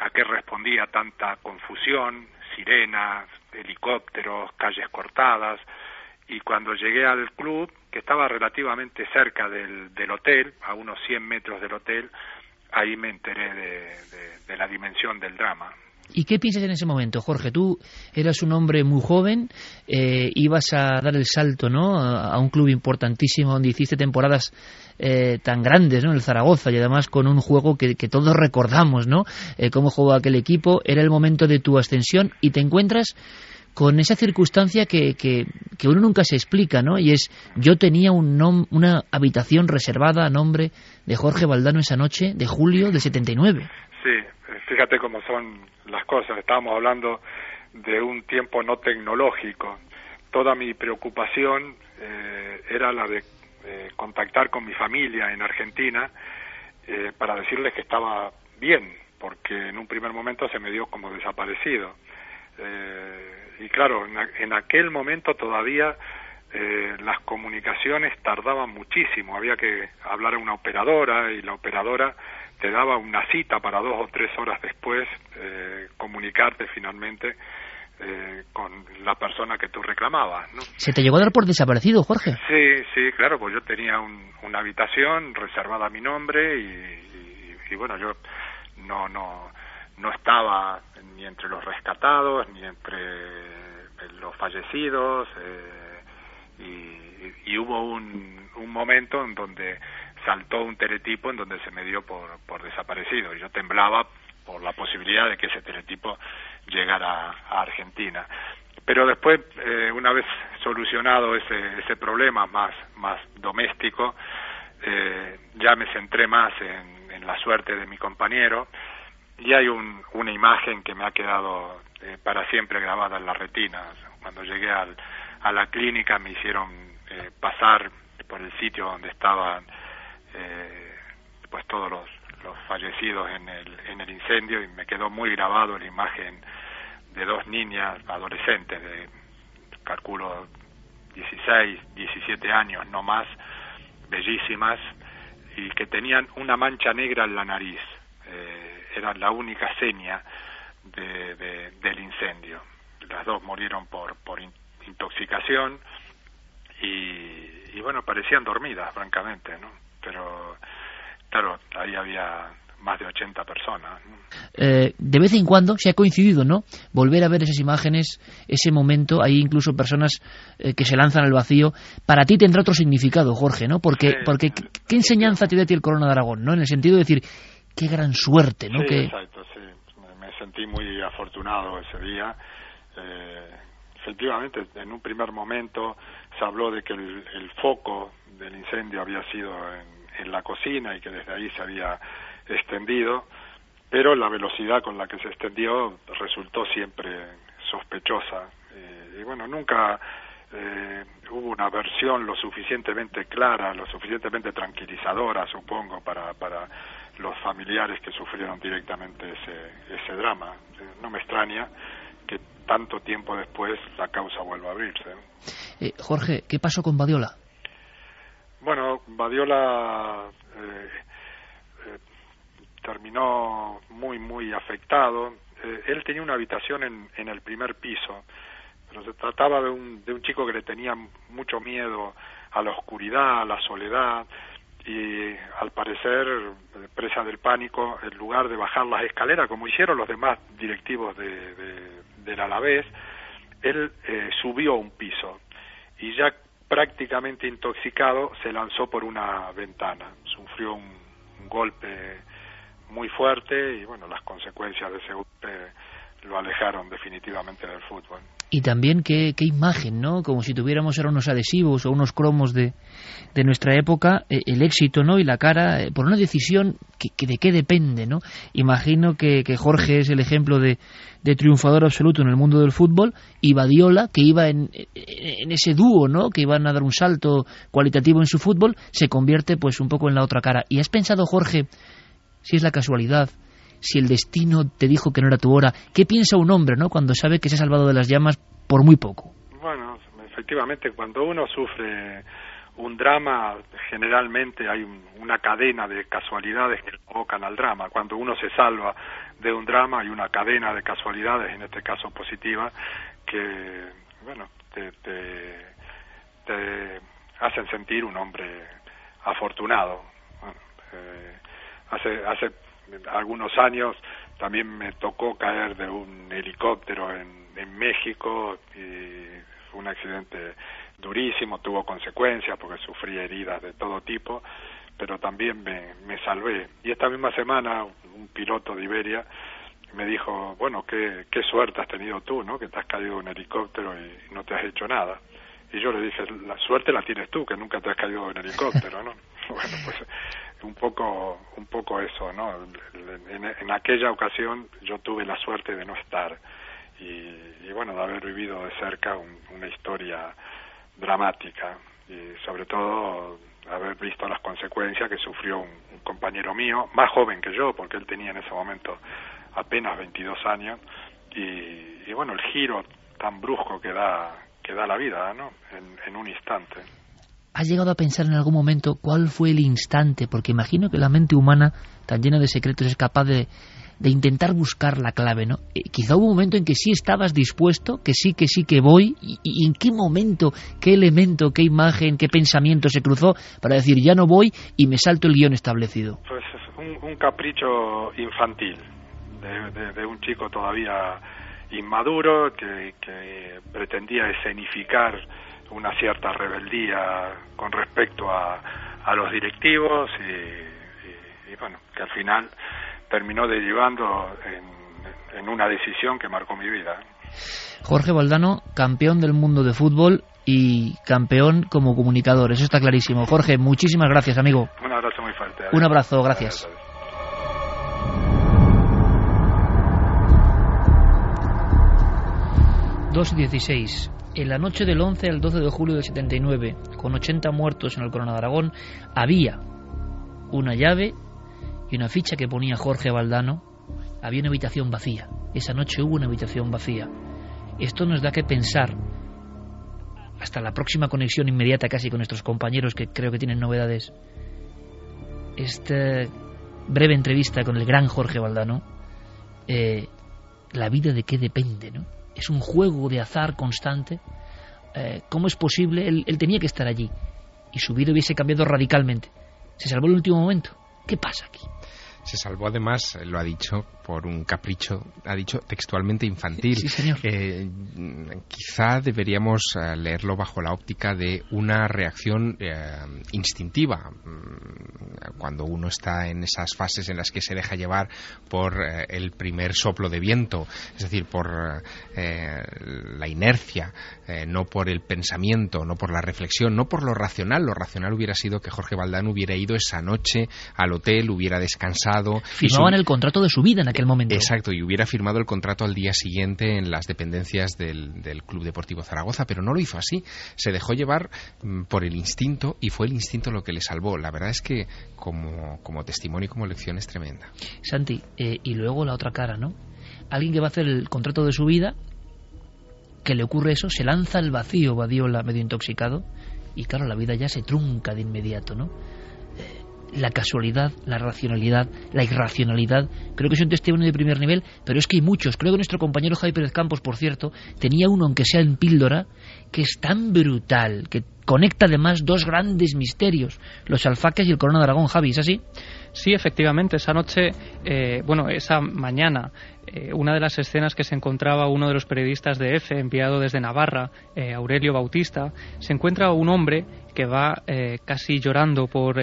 a qué respondía tanta confusión, sirenas, helicópteros, calles cortadas. Y cuando llegué al club, que estaba relativamente cerca del hotel, a unos 100 metros del hotel, ahí me enteré de la dimensión del drama. ¿Y qué piensas en ese momento, Jorge? Tú eras un hombre muy joven, ibas a dar el salto, ¿no?, a un club importantísimo donde hiciste temporadas tan grandes, ¿no?, el Zaragoza, y además con un juego que todos recordamos, ¿no?, cómo jugó aquel equipo. Era el momento de tu ascensión y te encuentras con esa circunstancia que uno nunca se explica, ¿no? Y es, yo tenía una habitación reservada a nombre de Jorge Valdano esa noche de julio de 79. Sí, fíjate cómo son las cosas. Estábamos hablando de un tiempo no tecnológico. Toda mi preocupación era la de contactar con mi familia en Argentina para decirles que estaba bien, porque en un primer momento se me dio como desaparecido. Y claro, en aquel momento todavía las comunicaciones tardaban muchísimo. Había que hablar a una operadora y la operadora te daba una cita para 2 o 3 horas después comunicarte finalmente con la persona que tú reclamabas, ¿no? ¿Se te llegó a dar por desaparecido, Jorge? Sí, claro, pues yo tenía una habitación reservada a mi nombre y bueno, yo no estaba ni entre los rescatados ni entre los fallecidos y hubo un momento en donde saltó un teletipo en donde se me dio por desaparecido y yo temblaba por la posibilidad de que ese teletipo llegara a Argentina. Pero después, una vez solucionado ese problema más doméstico, ya me centré más en la suerte de mi compañero. Y hay una imagen que me ha quedado para siempre grabada en la retina. Cuando llegué a la clínica me hicieron pasar por el sitio donde estaban pues todos los fallecidos en el incendio y me quedó muy grabado la imagen de 2 niñas adolescentes de, calculo, 16, 17 años, no más, bellísimas, y que tenían una mancha negra en la nariz. Era la única seña del incendio. Las 2 murieron por intoxicación y bueno, parecían dormidas, francamente, ¿no? Pero claro, ahí había más de 80 personas, ¿no? De vez en cuando se ha coincidido, ¿no?, volver a ver esas imágenes, ese momento. Hay incluso personas que se lanzan al vacío. Para ti tendrá otro significado, Jorge, ¿no? Porque ¿qué enseñanza te da a ti el Corona de Aragón, ¿no? En el sentido de decir, qué gran suerte, ¿no? Sí, exacto, sí. Me sentí muy afortunado ese día. Efectivamente, en un primer momento se habló de que el foco del incendio había sido en la cocina y que desde ahí se había extendido, pero la velocidad con la que se extendió resultó siempre sospechosa. Y bueno, nunca hubo una versión lo suficientemente clara, lo suficientemente tranquilizadora, supongo, para los familiares que sufrieron directamente ese drama. No me extraña que tanto tiempo después la causa vuelva a abrirse. Jorge, ¿qué pasó con Badiola? Bueno, Badiola terminó muy afectado. Él tenía una habitación en el primer piso, pero se trataba de un chico que le tenía mucho miedo a la oscuridad, a la soledad, y al parecer, presa del pánico, en lugar de bajar las escaleras, como hicieron los demás directivos del Alavés, él subió un piso y ya prácticamente intoxicado se lanzó por una ventana. Sufrió un golpe muy fuerte y bueno, las consecuencias de ese golpe lo alejaron definitivamente del fútbol. Y también qué imagen, ¿no? Como si tuviéramos ahora unos adhesivos o unos cromos de nuestra época, el éxito, ¿no? Y la cara, por una decisión que de qué depende, ¿no? Imagino que Jorge es el ejemplo de triunfador absoluto en el mundo del fútbol, y Badiola, que iba en ese dúo, ¿no?, que iban a dar un salto cualitativo en su fútbol, se convierte pues un poco en la otra cara. ¿Y has pensado, Jorge, si es la casualidad, si el destino te dijo que no era tu hora? ¿Qué piensa un hombre, ¿no?, cuando sabe que se ha salvado de las llamas por muy poco? Bueno, efectivamente, cuando uno sufre un drama, generalmente hay una cadena de casualidades que provocan al drama. Cuando uno se salva de un drama hay una cadena de casualidades, en este caso positiva, que bueno, te hacen sentir un hombre afortunado. Bueno, hace algunos años también me tocó caer de un helicóptero en México y fue un accidente durísimo, tuvo consecuencias porque sufrí heridas de todo tipo, pero también me salvé. Y esta misma semana un piloto de Iberia me dijo, bueno, qué suerte has tenido tú, ¿no? Que te has caído de un helicóptero y no te has hecho nada. Y yo le dije, la suerte la tienes tú, que nunca te has caído de un helicóptero, ¿no? Bueno, pues un poco eso, ¿no? En aquella ocasión yo tuve la suerte de no estar y bueno, de haber vivido de cerca una historia dramática y sobre todo haber visto las consecuencias que sufrió un compañero mío, más joven que yo, porque él tenía en ese momento apenas 22 años y bueno, el giro tan brusco que da la vida, ¿no? En un instante. ¿Has llegado a pensar en algún momento cuál fue el instante? Porque imagino que la mente humana, tan llena de secretos, es capaz de intentar buscar la clave, ¿no? Quizá hubo un momento en que sí estabas dispuesto, que sí que voy, y en qué momento, qué elemento, qué imagen, qué pensamiento se cruzó para decir ya no voy y me salto el guión establecido. Pues un capricho infantil de un chico todavía inmaduro que pretendía escenificar una cierta rebeldía con respecto a los directivos y bueno, que al final terminó derivando en una decisión que marcó mi vida. Jorge Valdano, campeón del mundo de fútbol y campeón como comunicador, eso está clarísimo. Jorge, muchísimas gracias, amigo. Un abrazo muy fuerte. Un abrazo, gracias. 2:16. En la noche del 11 al 12 de julio del 79, con 80 muertos en el Corona de Aragón, había una llave y una ficha que ponía Jorge Valdano. Había una habitación vacía. Esa noche hubo una habitación vacía. Esto nos da que pensar, hasta la próxima conexión inmediata casi con nuestros compañeros que creo que tienen novedades. Esta breve entrevista con el gran Jorge Valdano, la vida de qué depende, ¿no? Es un juego de azar constante. ¿Cómo es posible? Él tenía que estar allí y su vida hubiese cambiado radicalmente. Se salvó en el último momento. ¿Qué pasa aquí? Se salvó, además, lo ha dicho, por un capricho, ha dicho textualmente infantil. Sí, señor. Quizá deberíamos leerlo bajo la óptica de una reacción instintiva, cuando uno está en esas fases en las que se deja llevar por el primer soplo de viento, es decir, por la inercia, no por el pensamiento, no por la reflexión, no por lo racional. Lo racional hubiera sido que Jorge Valdano hubiera ido esa noche al hotel, hubiera descansado. Firmaban el contrato de su vida en aquel momento. Exacto, y hubiera firmado el contrato al día siguiente en las dependencias del Club Deportivo Zaragoza, pero no lo hizo así. Se dejó llevar por el instinto y fue el instinto lo que le salvó. La verdad es que como testimonio y como lección es tremenda. Santi, y luego la otra cara, ¿no? Alguien que va a hacer el contrato de su vida, que le ocurre eso, se lanza al vacío, Badiola, medio intoxicado, y claro, la vida ya se trunca de inmediato, ¿no? La casualidad, la racionalidad, la irracionalidad, creo que es un testimonio de primer nivel, pero es que hay muchos. Creo que nuestro compañero Javi Pérez Campos, por cierto, tenía uno, aunque sea en píldora, que es tan brutal, que conecta además dos grandes misterios, los alfaques y el Corona de Aragón. Javi, ¿es así? Sí, efectivamente, esa noche, esa mañana, una de las escenas que se encontraba uno de los periodistas de EFE, enviado desde Navarra, Aurelio Bautista, se encuentra un hombre que va casi llorando por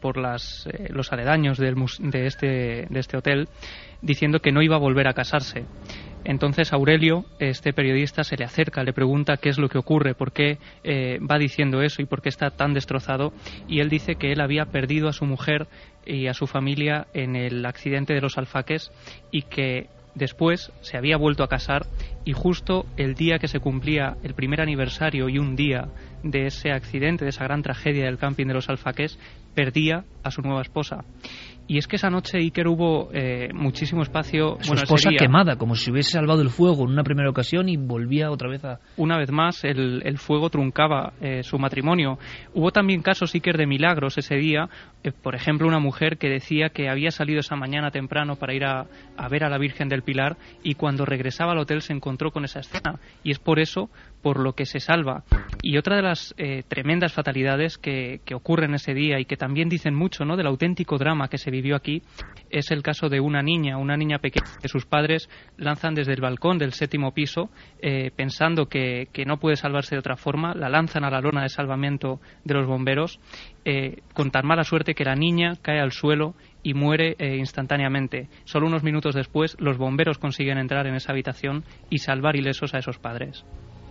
los aledaños de este hotel, diciendo que no iba a volver a casarse. Entonces Aurelio, este periodista, se le acerca, le pregunta qué es lo que ocurre, por qué va diciendo eso y por qué está tan destrozado, y él dice que él había perdido a su mujer y a su familia en el accidente de los alfaques y que después se había vuelto a casar y justo el día que se cumplía el primer aniversario y un día de ese accidente, de esa gran tragedia del camping de los Alfaqués, perdía a su nueva esposa. Y es que esa noche, Iker, hubo muchísimo espacio... Su esposa quemada, como si hubiese salvado el fuego en una primera ocasión y volvía otra vez a... Una vez más, el fuego truncaba su matrimonio. Hubo también casos, Iker, de milagros ese día. Por ejemplo, una mujer que decía que había salido esa mañana temprano para ir a ver a la Virgen del Pilar y cuando regresaba al hotel se encontró con esa escena. Y es por eso por lo que se salva. Y otra de las tremendas fatalidades que ocurren ese día y que también dicen mucho, ¿no?, del auténtico drama que se vivió aquí, es el caso de una niña pequeña que sus padres lanzan desde el balcón del 7º piso, pensando que no puede salvarse de otra forma, la lanzan a la lona de salvamento de los bomberos, con tan mala suerte que la niña cae al suelo y muere instantáneamente. Solo unos minutos después, los bomberos consiguen entrar en esa habitación y salvar ilesos a esos padres.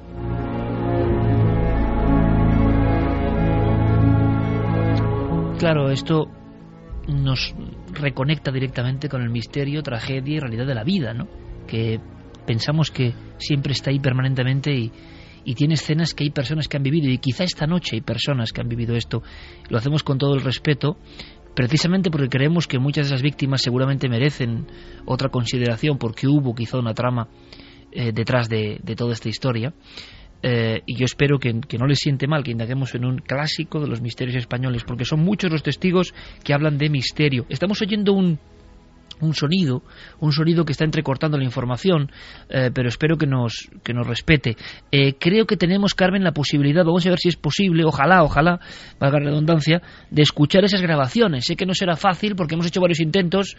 Claro, esto nos reconecta directamente con el misterio, tragedia y realidad de la vida, ¿no? Que pensamos que siempre está ahí permanentemente y tiene escenas que hay personas que han vivido, y quizá esta noche hay personas que han vivido esto. Lo hacemos con todo el respeto, precisamente porque creemos que muchas de esas víctimas seguramente merecen otra consideración, porque hubo quizá una trama detrás de toda esta historia. Y yo espero que no les siente mal que indaguemos en un clásico de los misterios españoles, porque son muchos los testigos que hablan de misterio. Estamos oyendo un sonido que está entrecortando la información, pero espero que nos respete. Creo que tenemos, Carmen, la posibilidad, vamos a ver si es posible, ojalá, valga la redundancia, de escuchar esas grabaciones. Sé que no será fácil porque hemos hecho varios intentos,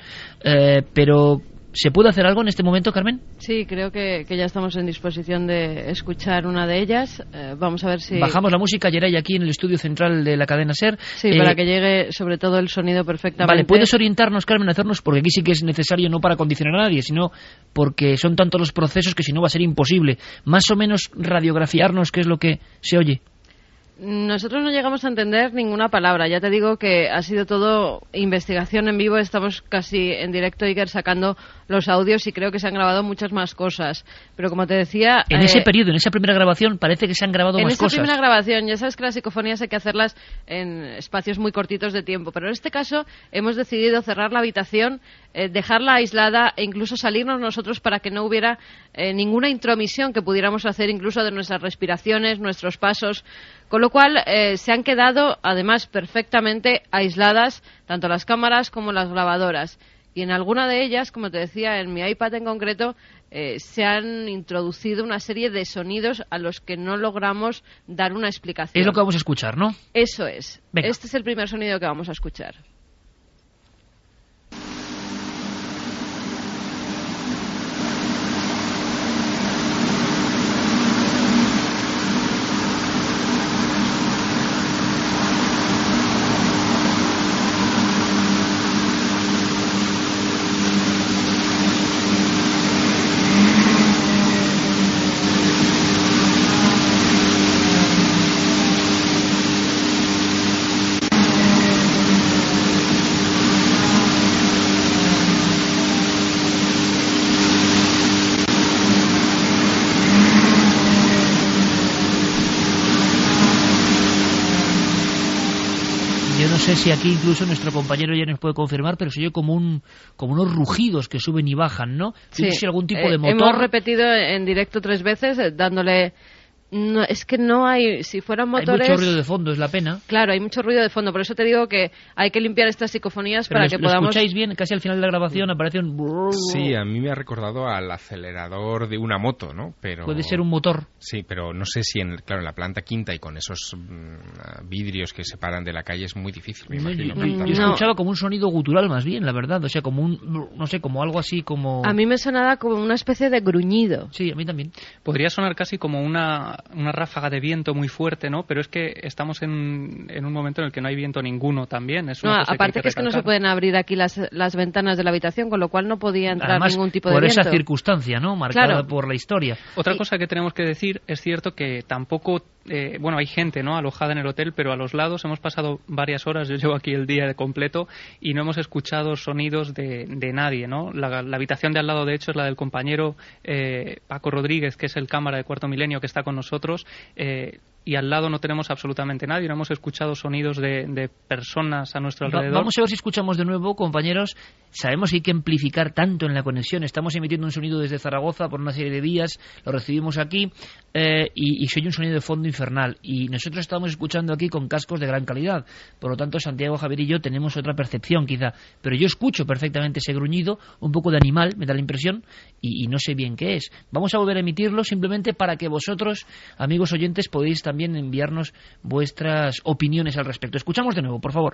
pero ¿se puede hacer algo en este momento, Carmen? Sí, creo que ya estamos en disposición de escuchar una de ellas. Vamos a ver si... Bajamos la música, Yeray, aquí en el estudio central de la cadena SER. Sí, para que llegue sobre todo el sonido perfectamente. Vale, ¿puedes orientarnos, Carmen, a hacernos? Porque aquí sí que es necesario, no para condicionar a nadie, sino porque son tantos los procesos que si no va a ser imposible. Más o menos radiografiarnos qué es lo que se oye. Nosotros no llegamos a entender ninguna palabra. Ya te digo que ha sido todo investigación en vivo. Estamos casi en directo, Iker, sacando los audios y creo que se han grabado muchas más cosas. Pero como te decía... En ese periodo, en esa primera grabación, parece que se han grabado más cosas. En esa primera grabación, ya sabes que las psicofonías hay que hacerlas en espacios muy cortitos de tiempo. Pero en este caso hemos decidido cerrar la habitación, dejarla aislada e incluso salirnos nosotros para que no hubiera ninguna intromisión que pudiéramos hacer incluso de nuestras respiraciones, nuestros pasos. Con lo cual se han quedado, además, perfectamente aisladas tanto las cámaras como las grabadoras. Y en alguna de ellas, como te decía, en mi iPad en concreto, se han introducido una serie de sonidos a los que no logramos dar una explicación. Es lo que vamos a escuchar, ¿no? Eso es. Venga. Este es el primer sonido que vamos a escuchar. No sé si aquí incluso nuestro compañero ya nos puede confirmar, pero se oye como unos rugidos que suben y bajan, ¿no? Sí, si algún tipo de motor. Hemos repetido en directo 3 veces, dándole... No, es que no hay... Si fueran motores... Hay mucho ruido de fondo, es la pena. Claro, hay mucho ruido de fondo. Por eso te digo que hay que limpiar estas psicofonías para que podamos... ¿Lo escucháis bien? Casi al final de la grabación aparece un... Sí, a mí me ha recordado al acelerador de una moto, ¿no? Pero... Puede ser un motor. Sí, pero no sé si en la planta quinta y con esos vidrios que separan de la calle es muy difícil, me imagino. Yo he escuchado como un sonido gutural más bien, la verdad. O sea, como un... No sé, como algo así como... A mí me sonaba como una especie de gruñido. Sí, a mí también. Podría sonar casi como una ráfaga de viento muy fuerte, ¿no? Pero es que estamos en un momento en el que no hay viento ninguno también. Es una cosa aparte que es que no se pueden abrir aquí las ventanas de la habitación, con lo cual no podía entrar además, ningún tipo de viento. Por esa circunstancia, ¿no? Marcada por la historia. Otra cosa que tenemos que decir, es cierto que tampoco bueno, hay gente, ¿no?, alojada en el hotel, pero a los lados hemos pasado varias horas, yo llevo aquí el día completo, y no hemos escuchado sonidos de nadie, ¿no? La habitación de al lado, de hecho, es la del compañero Paco Rodríguez, que es el cámara de Cuarto Milenio que está con nosotros, y al lado no tenemos absolutamente nadie, no hemos escuchado sonidos de personas a nuestro alrededor. Vamos a ver si escuchamos de nuevo, compañeros. Sabemos que hay que amplificar tanto en la conexión. Estamos emitiendo un sonido desde Zaragoza por una serie de vías, lo recibimos aquí, y se oye un sonido de fondo infernal. Y nosotros estamos escuchando aquí con cascos de gran calidad. Por lo tanto, Santiago, Javier y yo tenemos otra percepción, quizá. Pero yo escucho perfectamente ese gruñido, un poco de animal, me da la impresión, y no sé bien qué es. Vamos a volver a emitirlo simplemente para que vosotros, amigos oyentes, podéis también enviarnos vuestras opiniones al respecto. Escuchamos de nuevo, por favor.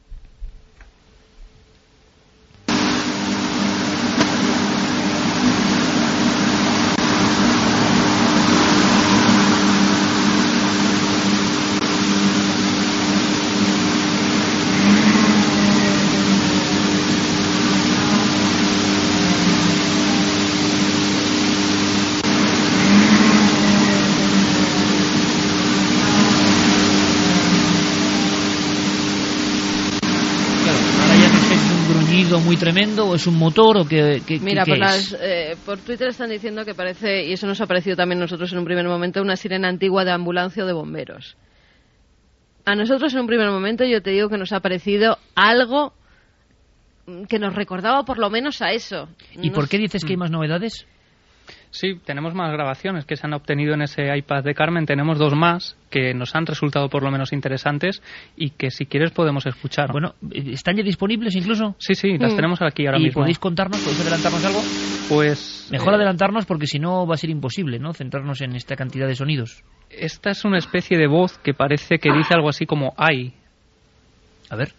Muy tremendo, o es un motor, o que mira, ¿qué por Twitter están diciendo que parece, y eso nos ha parecido también nosotros en un primer momento, una sirena antigua de ambulancia o de bomberos. A nosotros en un primer momento yo te digo que nos ha parecido algo que nos recordaba por lo menos a eso. ¿Y por qué dices que hay más novedades? Sí, tenemos más grabaciones que se han obtenido en ese iPad de Carmen. Tenemos 2 más que nos han resultado por lo menos interesantes y que si quieres podemos escuchar. Bueno, ¿están ya disponibles incluso? Sí, las tenemos aquí ahora mismo. ¿Y podéis contarnos, podéis adelantarnos algo? Pues... Mejor adelantarnos porque si no va a ser imposible, ¿no?, centrarnos en esta cantidad de sonidos. Esta es una especie de voz que parece que dice algo así como ¡ay! A ver.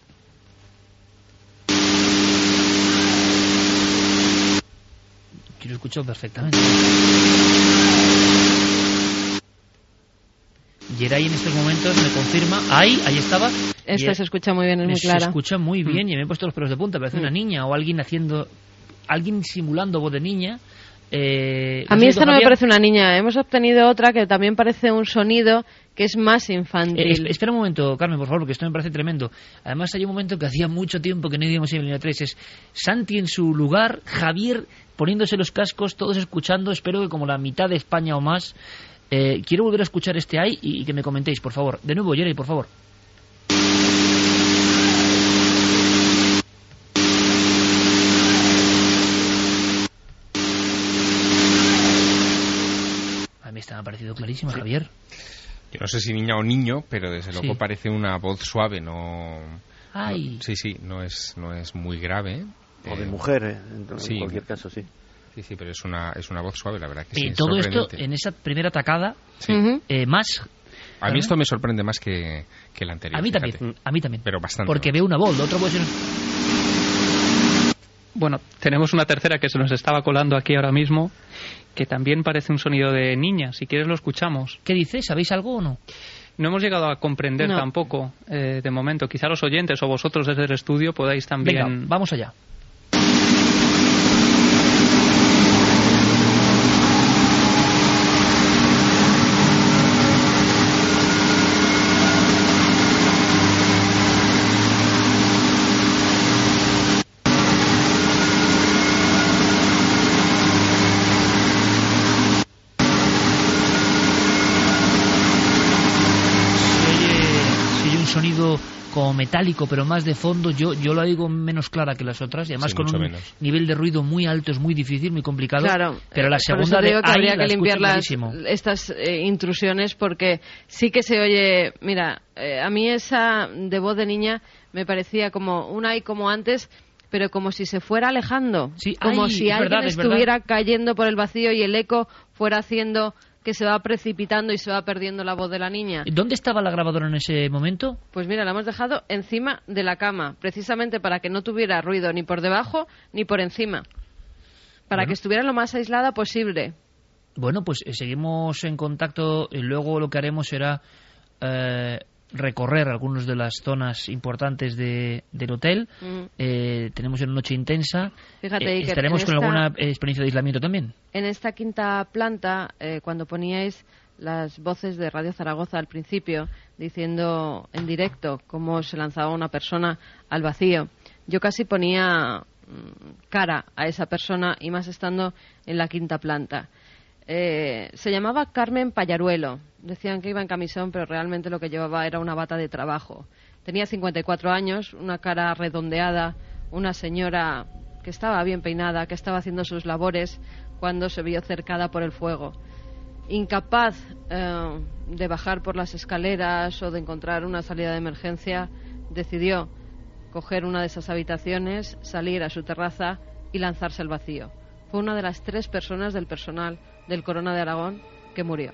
Yo lo escucho perfectamente. Geray en estos momentos me confirma. Ahí estaba. Esta se escucha muy bien, es muy clara. Se escucha muy bien y me he puesto los pelos de punta. Parece una niña o alguien simulando voz de niña. A mí esta no me parece una niña. Hemos obtenido otra que también parece un sonido que es más infantil. Espera un momento, Carmen, por favor, porque esto me parece tremendo. Además hay un momento que hacía mucho tiempo que no íbamos en línea 3. Es Santi en su lugar, Javier poniéndose los cascos, todos escuchando. Espero que como la mitad de España o más. Quiero volver a escuchar este ahí y que me comentéis, por favor. De nuevo, Geray, por favor. A mí esta me ha parecido clarísima, sí. Javier. Yo no sé si niña o niño, pero desde luego parece una voz suave, no... Ay. Sí, no es muy grave. O de mujer, en cualquier caso, sí. Sí, pero es una voz suave, la verdad que sí. Y todo esto en esa primera tacada, más... A mí esto me sorprende más que el anterior. A mí también. Pero bastante. Porque veo una voz, lo otro puede ser... Bueno, tenemos una tercera que se nos estaba colando aquí ahora mismo, que también parece un sonido de niña. Si quieres lo escuchamos. ¿Qué dice? ¿Sabéis algo o no? No hemos llegado a comprender tampoco, de momento. Quizá los oyentes o vosotros desde el estudio podáis también... Venga, vamos allá. Sonido como metálico, pero más de fondo. Yo lo digo menos clara que las otras y además con un nivel de ruido muy alto, es muy difícil, muy complicado. Claro, pero la segunda que habría que limpiar estas intrusiones porque sí que se oye. Mira, a mí esa de voz de niña me parecía como una y como antes, pero como si se fuera alejando, como si alguien estuviera cayendo por el vacío y el eco fuera haciendo que se va precipitando y se va perdiendo la voz de la niña. ¿Dónde estaba la grabadora en ese momento? Pues mira, la hemos dejado encima de la cama, precisamente para que no tuviera ruido ni por debajo ni por encima, para que estuviera lo más aislada posible. Bueno, pues seguimos en contacto y luego lo que haremos será recorrer algunas de las zonas importantes del hotel. Tenemos una noche intensa. Fíjate, Iker, ¿estaremos con alguna experiencia de aislamiento también? En esta quinta planta, cuando poníais las voces de Radio Zaragoza al principio, diciendo en directo cómo se lanzaba una persona al vacío. Yo casi ponía cara a esa persona, y más estando en la quinta planta. Se llamaba Carmen Pallaruelo. Decían que iba en camisón, pero realmente lo que llevaba era una bata de trabajo. Tenía 54 años, una cara redondeada, una señora que estaba bien peinada, que estaba haciendo sus labores cuando se vio cercada por el fuego. Incapaz de bajar por las escaleras o de encontrar una salida de emergencia, decidió coger una de esas habitaciones, salir a su terraza y lanzarse al vacío. Fue una de las 3 personas del personal del Corona de Aragón que murió.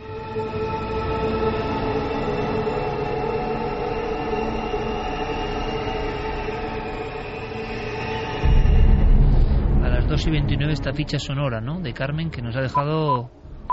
A las 2:29 esta ficha sonora, ¿no?, de Carmen, que nos ha dejado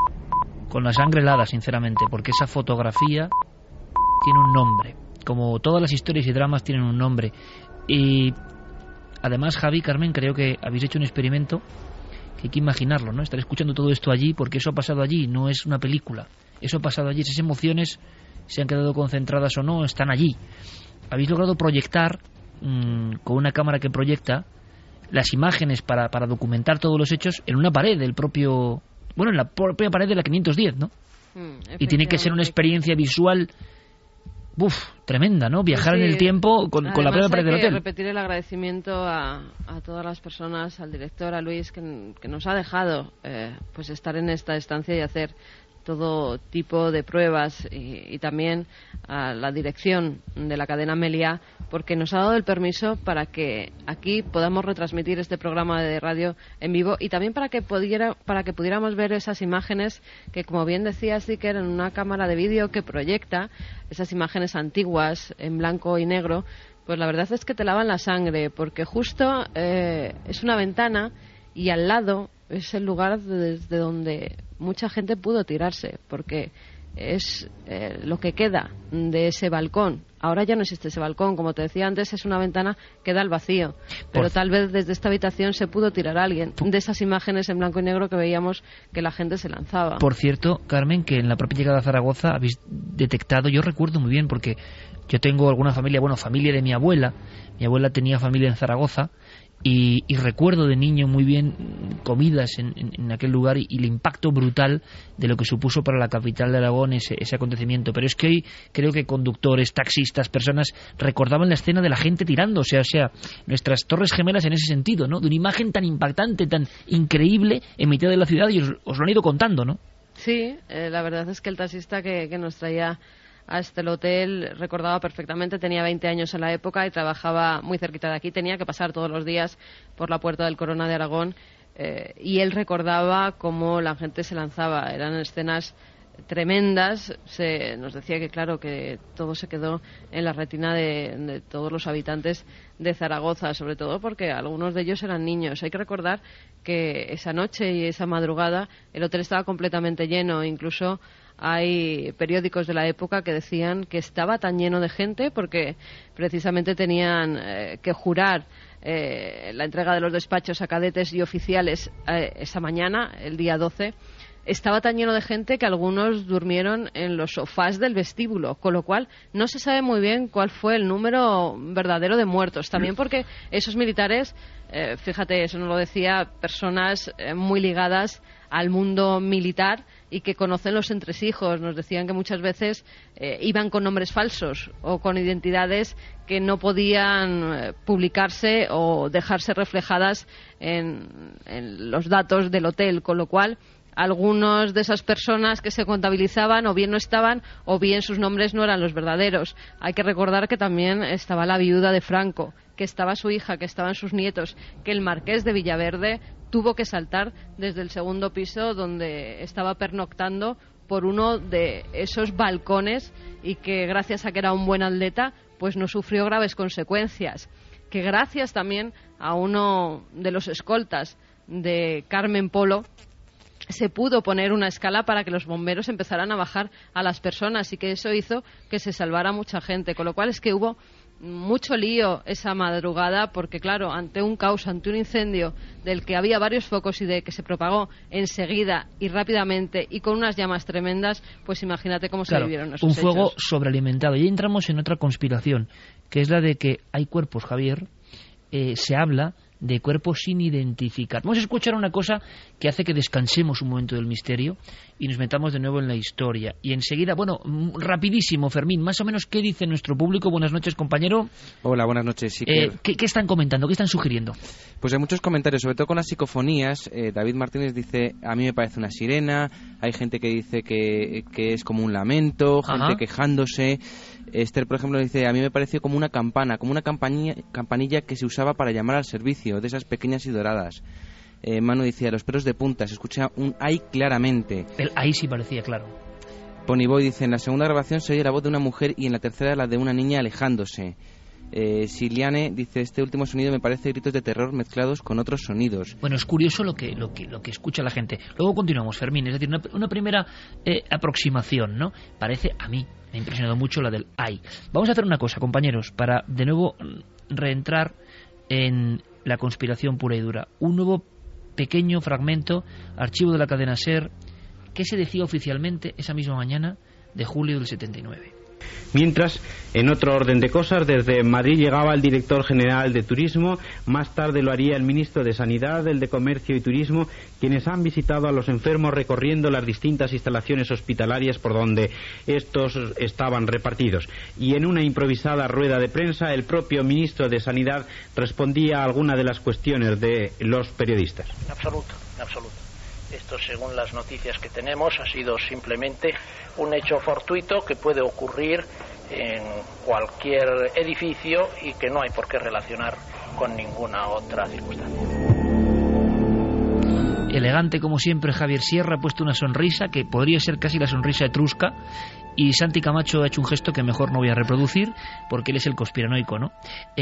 con la sangre helada, sinceramente, porque esa fotografía tiene un nombre, como todas las historias y dramas tienen un nombre. Y además, Javi, Carmen, creo que habéis hecho un experimento que hay que imaginarlo, ¿no? Estar escuchando todo esto allí, porque eso ha pasado allí, no es una película. Eso ha pasado allí, esas emociones se han quedado concentradas o no, están allí. Habéis logrado proyectar con una cámara que proyecta las imágenes para documentar todos los hechos en una pared del propio... Bueno, en la propia pared de la 510, ¿no? Y tiene que ser una experiencia visual tremenda, ¿no? Viajar en el tiempo con la propia pared del hotel. Hay que repetir el agradecimiento a todas las personas, al director, a Luis, que nos ha dejado pues estar en esta estancia y hacer todo tipo de pruebas, y también a la dirección de la cadena Meliá, porque nos ha dado el permiso para que aquí podamos retransmitir este programa de radio en vivo, y también para que pudiéramos ver esas imágenes que, como bien decía Iker, en una cámara de vídeo que proyecta esas imágenes antiguas en blanco y negro, pues la verdad es que te lavan la sangre, porque justo es una ventana y al lado es el lugar desde donde mucha gente pudo tirarse, porque es lo que queda de ese balcón. Ahora ya no existe ese balcón, como te decía antes, es una ventana que da al vacío, pero tal vez desde esta habitación se pudo tirar a alguien de esas imágenes en blanco y negro que veíamos que la gente se lanzaba. Por cierto, Carmen, que en la propia llegada a Zaragoza habéis detectado, yo recuerdo muy bien, porque yo tengo alguna familia, familia de mi abuela tenía familia en Zaragoza, y recuerdo de niño muy bien comidas en aquel lugar y el impacto brutal de lo que supuso para la capital de Aragón ese acontecimiento. Pero es que hoy creo que conductores, taxistas, personas recordaban la escena de la gente tirándose, o sea, nuestras Torres Gemelas en ese sentido, ¿no? De una imagen tan impactante, tan increíble en mitad de la ciudad, y os lo han ido contando, ¿no? Sí, la verdad es que el taxista que nos traía hasta el hotel recordaba perfectamente, tenía 20 años en la época y trabajaba muy cerquita de aquí, tenía que pasar todos los días por la puerta del Corona de Aragón, y él recordaba cómo la gente se lanzaba, eran escenas tremendas. Nos decía que claro, que todo se quedó en la retina de todos los habitantes de Zaragoza, sobre todo porque algunos de ellos eran niños. Hay que recordar que esa noche y esa madrugada el hotel estaba completamente lleno, incluso hay periódicos de la época que decían que estaba tan lleno de gente porque precisamente tenían que jurar la entrega de los despachos a cadetes y oficiales esa mañana, el día 12. Estaba tan lleno de gente que algunos durmieron en los sofás del vestíbulo, con lo cual no se sabe muy bien cuál fue el número verdadero de muertos. También porque esos militares, fíjate, eso nos lo decía personas muy ligadas al mundo militar y que conocen los entresijos. Nos decían que muchas veces iban con nombres falsos o con identidades que no podían publicarse o dejarse reflejadas en los datos del hotel, con lo cual algunos de esas personas que se contabilizaban o bien no estaban o bien sus nombres no eran los verdaderos. Hay que recordar que también estaba la viuda de Franco, que estaba su hija, que estaban sus nietos, que el marqués de Villaverde tuvo que saltar desde el segundo piso donde estaba pernoctando por uno de esos balcones y que gracias a que era un buen atleta pues no sufrió graves consecuencias. Que gracias también a uno de los escoltas de Carmen Polo se pudo poner una escala para que los bomberos empezaran a bajar a las personas y que eso hizo que se salvara mucha gente, con lo cual es que hubo mucho lío esa madrugada, porque claro, ante un caos, ante un incendio del que había varios focos y de que se propagó enseguida y rápidamente y con unas llamas tremendas, pues imagínate cómo se vivieron esos hechos. Un fuego sobrealimentado. Y ahí entramos en otra conspiración, que es la de que hay cuerpos, Javier, se habla de cuerpos sin identificar. Vamos a escuchar una cosa que hace que descansemos un momento del misterio y nos metamos de nuevo en la historia. Y enseguida, bueno, rapidísimo, Fermín, más o menos, ¿qué dice nuestro público? Buenas noches, compañero. Hola, buenas noches. Sí que... ¿Qué están comentando? ¿Qué están sugiriendo? Pues hay muchos comentarios, sobre todo con las psicofonías. David Martínez dice, a mí me parece una sirena. Hay gente que dice que es como un lamento, gente quejándose. Esther, por ejemplo, dice, a mí me pareció como una campana, como una campanilla que se usaba para llamar al servicio, de esas pequeñas y doradas. Manu decía, los pelos de punta, se escucha un ay claramente. El ay sí parecía claro. Ponyboy dice, en la segunda grabación se oye la voz de una mujer y en la tercera la de una niña alejándose. Siliane dice, este último sonido me parece gritos de terror mezclados con otros sonidos. Bueno, es curioso lo que escucha la gente. Luego continuamos, Fermín, es decir, una primera aproximación, ¿no? Parece, a mí me ha impresionado mucho la del ay. Vamos a hacer una cosa, compañeros, para de nuevo reentrar en la conspiración pura y dura. Un nuevo pequeño fragmento, archivo de la cadena SER, que se decía oficialmente esa misma mañana de julio del 79. Mientras, en otro orden de cosas, desde Madrid llegaba el director general de Turismo, más tarde lo haría el ministro de Sanidad, el de Comercio y Turismo, quienes han visitado a los enfermos recorriendo las distintas instalaciones hospitalarias por donde estos estaban repartidos. Y en una improvisada rueda de prensa, el propio ministro de Sanidad respondía a alguna de las cuestiones de los periodistas. En absoluto, en absoluto. Esto, según las noticias que tenemos, ha sido simplemente un hecho fortuito que puede ocurrir en cualquier edificio y que no hay por qué relacionar con ninguna otra circunstancia. Elegante como siempre, Javier Sierra ha puesto una sonrisa que podría ser casi la sonrisa etrusca, y Santi Camacho ha hecho un gesto que mejor no voy a reproducir porque él es el conspiranoico, ¿no?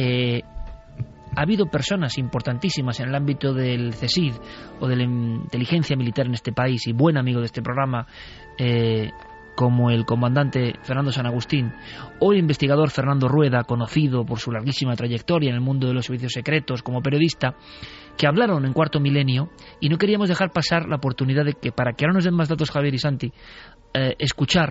Ha habido personas importantísimas en el ámbito del CSID o de la inteligencia militar en este país, y buen amigo de este programa, como el comandante Fernando San Agustín, o el investigador Fernando Rueda, conocido por su larguísima trayectoria en el mundo de los servicios secretos como periodista, que hablaron en Cuarto Milenio, y no queríamos dejar pasar la oportunidad de que, para que ahora nos den más datos Javier y Santi, escuchar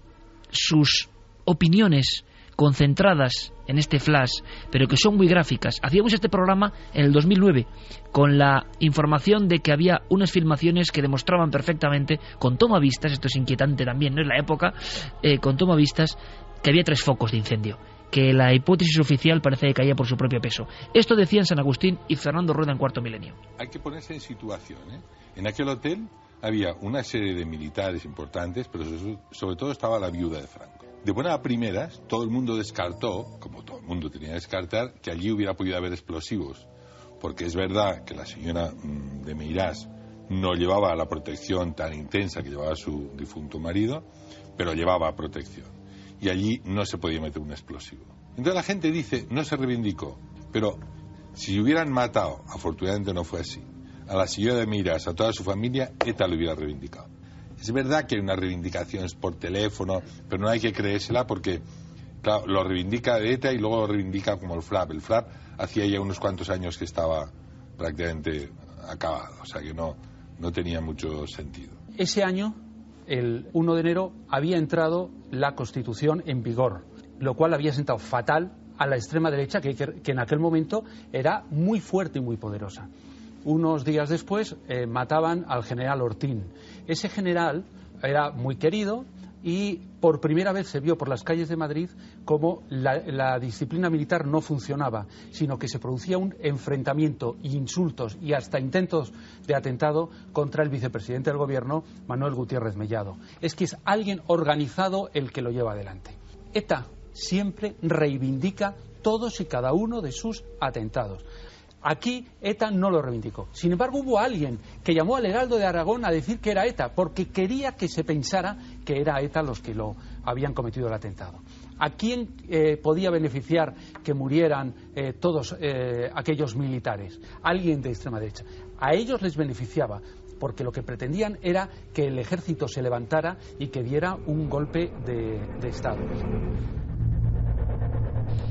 sus opiniones concentradas en este flash, pero que son muy gráficas. Hacíamos este programa en el 2009 con la información de que había unas filmaciones que demostraban perfectamente, con tomavistas, esto es inquietante también, no es la época, con tomavistas, que había 3 focos de incendio, que la hipótesis oficial parece que caía por su propio peso. Esto decían San Agustín y Fernando Rueda en Cuarto Milenio. Hay que ponerse en situación, ¿eh? En aquel hotel había una serie de militares importantes, pero sobre todo estaba la viuda de Franco. De buena a primeras, todo el mundo descartó, como todo el mundo tenía que descartar, que allí hubiera podido haber explosivos. Porque es verdad que la señora de Meirás no llevaba la protección tan intensa que llevaba su difunto marido, pero llevaba protección. Y allí no se podía meter un explosivo. Entonces la gente dice, no se reivindicó. Pero si hubieran matado, afortunadamente no fue así, a la señora de Meirás, a toda su familia, ETA lo hubiera reivindicado. Es verdad que hay unas reivindicaciones por teléfono, pero no hay que creérsela porque, claro, lo reivindica ETA y luego lo reivindica como el FLAP. El FLAP hacía ya unos cuantos años que estaba prácticamente acabado, o sea que no tenía mucho sentido. Ese año, el 1 de enero, había entrado la Constitución en vigor, lo cual había sentado fatal a la extrema derecha, que en aquel momento era muy fuerte y muy poderosa. Unos días después mataban al general Ortín. Ese general era muy querido y por primera vez se vio por las calles de Madrid como la disciplina militar no funcionaba, sino que se producía un enfrentamiento, insultos y hasta intentos de atentado contra el vicepresidente del gobierno, Manuel Gutiérrez Mellado. Es que es alguien organizado el que lo lleva adelante. ETA siempre reivindica todos y cada uno de sus atentados. Aquí ETA no lo reivindicó. Sin embargo, hubo alguien que llamó al Heraldo de Aragón a decir que era ETA, porque quería que se pensara que era ETA los que lo habían cometido el atentado. ¿A quién podía beneficiar que murieran todos aquellos militares? Alguien de extrema derecha. A ellos les beneficiaba, porque lo que pretendían era que el ejército se levantara y que diera un golpe de Estado.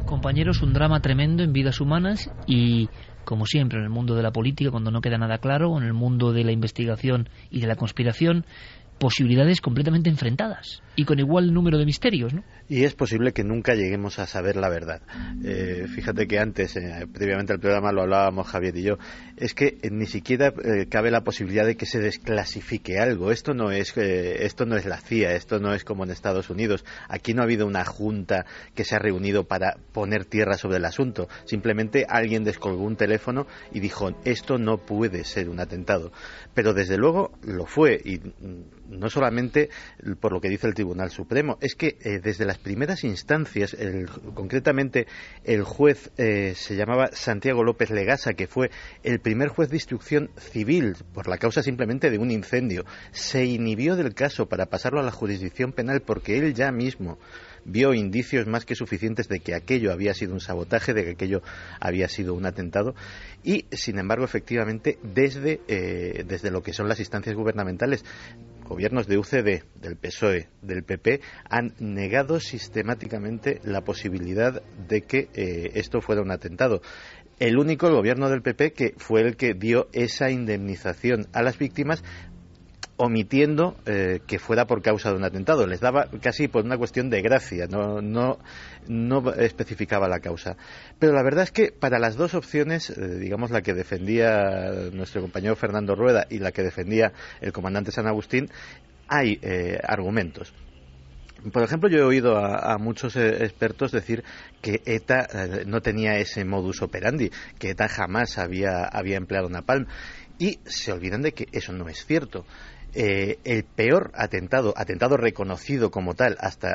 compañeros, un drama tremendo en vidas humanas y, como siempre, en el mundo de la política, cuando no queda nada claro, en el mundo de la investigación y de la conspiración, posibilidades completamente enfrentadas y con igual número de misterios, ¿no? Y es posible que nunca lleguemos a saber la verdad. Fíjate que antes, previamente al programa, lo hablábamos Javier y yo, es que ni siquiera cabe la posibilidad de que se desclasifique algo. Esto no es la CIA, esto no es como en Estados Unidos. Aquí no ha habido una junta que se ha reunido para poner tierra sobre el asunto. Simplemente alguien descolgó un teléfono y dijo, esto no puede ser un atentado. Pero desde luego lo fue, y no solamente por lo que dice el Tribunal Supremo, es que desde las primeras instancias, concretamente el juez se llamaba Santiago López Legasa, que fue el primer juez de instrucción civil por la causa simplemente de un incendio, se inhibió del caso para pasarlo a la jurisdicción penal porque él ya mismo vio indicios más que suficientes de que aquello había sido un sabotaje, de que aquello había sido un atentado, y sin embargo efectivamente desde lo que son las instancias gubernamentales, gobiernos de UCD, del PSOE, del PP, han negado sistemáticamente la posibilidad de que esto fuera un atentado. El único, el gobierno del PP, que fue el que dio esa indemnización a las víctimas, omitiendo que fuera por causa de un atentado. Les daba casi por una cuestión de gracia, no especificaba la causa. Pero la verdad es que para las dos opciones, digamos la que defendía nuestro compañero Fernando Rueda y la que defendía el comandante San Agustín, hay argumentos. Por ejemplo, yo he oído a muchos expertos decir que ETA no tenía ese modus operandi, que ETA jamás había empleado napalm, y se olvidan de que eso no es cierto. El peor atentado reconocido como tal hasta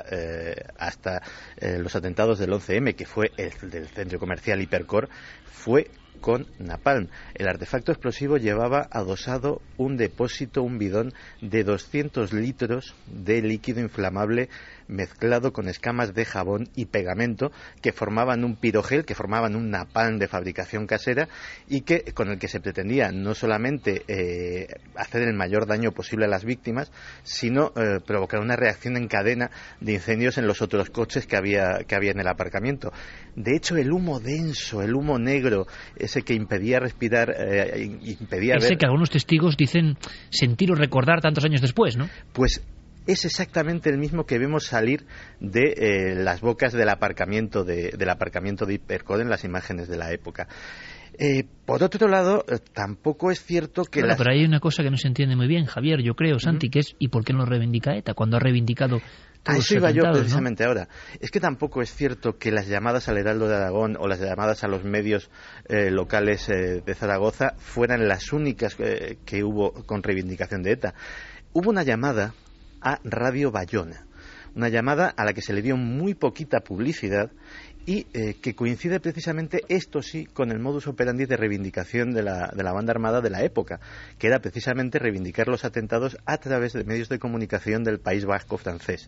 los atentados del 11M, que fue el del centro comercial Hipercor, fue con napalm. El artefacto explosivo llevaba adosado un depósito, un bidón de 200 litros de líquido inflamable mezclado con escamas de jabón y pegamento que formaban un pirogel, que formaban un napalm de fabricación casera y con el que se pretendía no solamente hacer el mayor daño posible a las víctimas, sino provocar una reacción en cadena de incendios en los otros coches que había en el aparcamiento. De hecho, el humo denso, el humo negro, ese que impedía respirar, impedía ver... que algunos testigos dicen sentir o recordar tantos años después, ¿no? Pues es exactamente el mismo que vemos salir de las bocas del aparcamiento de Hipercor en las imágenes de la época. Por otro lado, tampoco es cierto que... Bueno, pero hay una cosa que no se entiende muy bien, Javier, yo creo, Santi, que es ¿y por qué no lo reivindica ETA cuando ha reivindicado todos eso los iba atentados, yo precisamente, ¿no? ahora. Es que tampoco es cierto que las llamadas al Heraldo de Aragón o las llamadas a los medios locales de Zaragoza fueran las únicas que hubo con reivindicación de ETA. Hubo una llamada a Radio Bayona, una llamada a la que se le dio muy poquita publicidad y que coincide precisamente, esto sí, con el modus operandi de reivindicación de la banda armada de la época, que era precisamente reivindicar los atentados a través de medios de comunicación del País Vasco francés.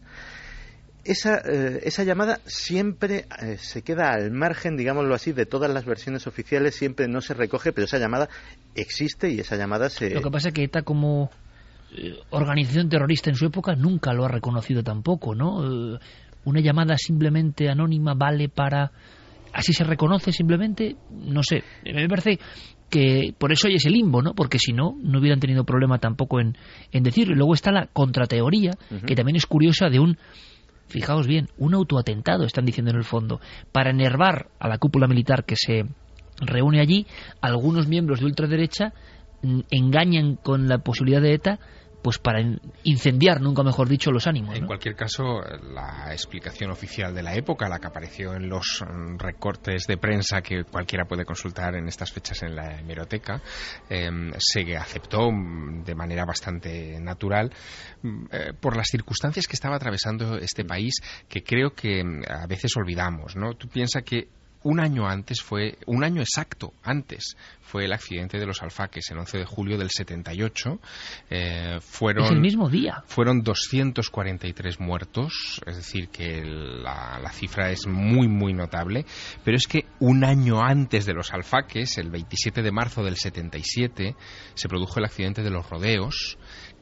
Esa llamada siempre se queda al margen, digámoslo así, de todas las versiones oficiales, siempre no se recoge, pero esa llamada existe y esa llamada se... Lo que pasa es que ETA como organización terrorista en su época nunca lo ha reconocido tampoco, ¿no? Una llamada simplemente anónima vale para... ¿Así se reconoce simplemente? No sé. Me parece que por eso hay ese limbo, ¿no? Porque si no, no hubieran tenido problema tampoco en decirlo. Y luego está la contrateoría, que también es curiosa, de fijaos bien, un autoatentado, están diciendo en el fondo, para enervar a la cúpula militar que se reúne allí. Algunos miembros de ultraderecha engañan con la posibilidad de ETA, pues para incendiar, nunca mejor dicho, los ánimos, ¿no? En cualquier caso, la explicación oficial de la época, la que apareció en los recortes de prensa que cualquiera puede consultar en estas fechas en la hemeroteca, se aceptó de manera bastante natural por las circunstancias que estaba atravesando este país, que creo que a veces olvidamos, ¿no? Tú piensas que un año exacto antes fue el accidente de los Alfaques, el 11 de julio del 78. Es el mismo día. Fueron 243 muertos, es decir, que la cifra es muy, muy notable. Pero es que un año antes de los Alfaques, el 27 de marzo del 77, se produjo el accidente de los Rodeos,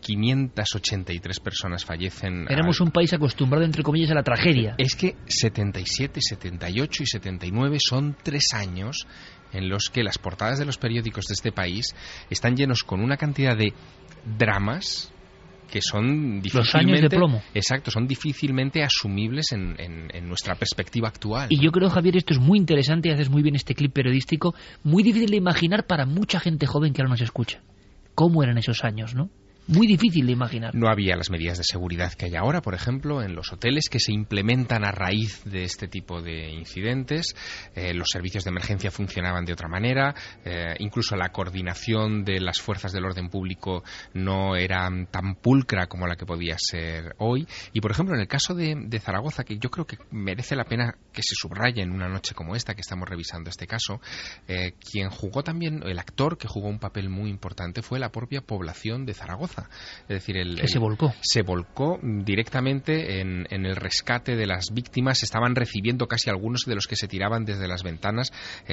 583 personas fallecen. Éramos un país acostumbrado, entre comillas, a la tragedia. Es que 77, 78 y 79 son 3 años en los que las portadas de los periódicos de este país están llenos con una cantidad de dramas que son difícilmente... Los años de plomo. Exacto, son difícilmente asumibles en nuestra perspectiva actual. Y yo creo, Javier, esto es muy interesante y haces muy bien este clip periodístico, muy difícil de imaginar para mucha gente joven que ahora nos escucha. ¿Cómo eran esos años, no? Muy difícil de imaginar. No había las medidas de seguridad que hay ahora, por ejemplo, en los hoteles, que se implementan a raíz de este tipo de incidentes. Los servicios de emergencia funcionaban de otra manera. Incluso la coordinación de las fuerzas del orden público no era tan pulcra como la que podía ser hoy. Y, por ejemplo, en el caso de Zaragoza, que yo creo que merece la pena que se subraye en una noche como esta, que estamos revisando este caso, quien jugó también, el actor que jugó un papel muy importante fue la propia población de Zaragoza. Es decir, se volcó directamente en el rescate de las víctimas. Estaban recibiendo casi algunos de los que se tiraban desde las ventanas,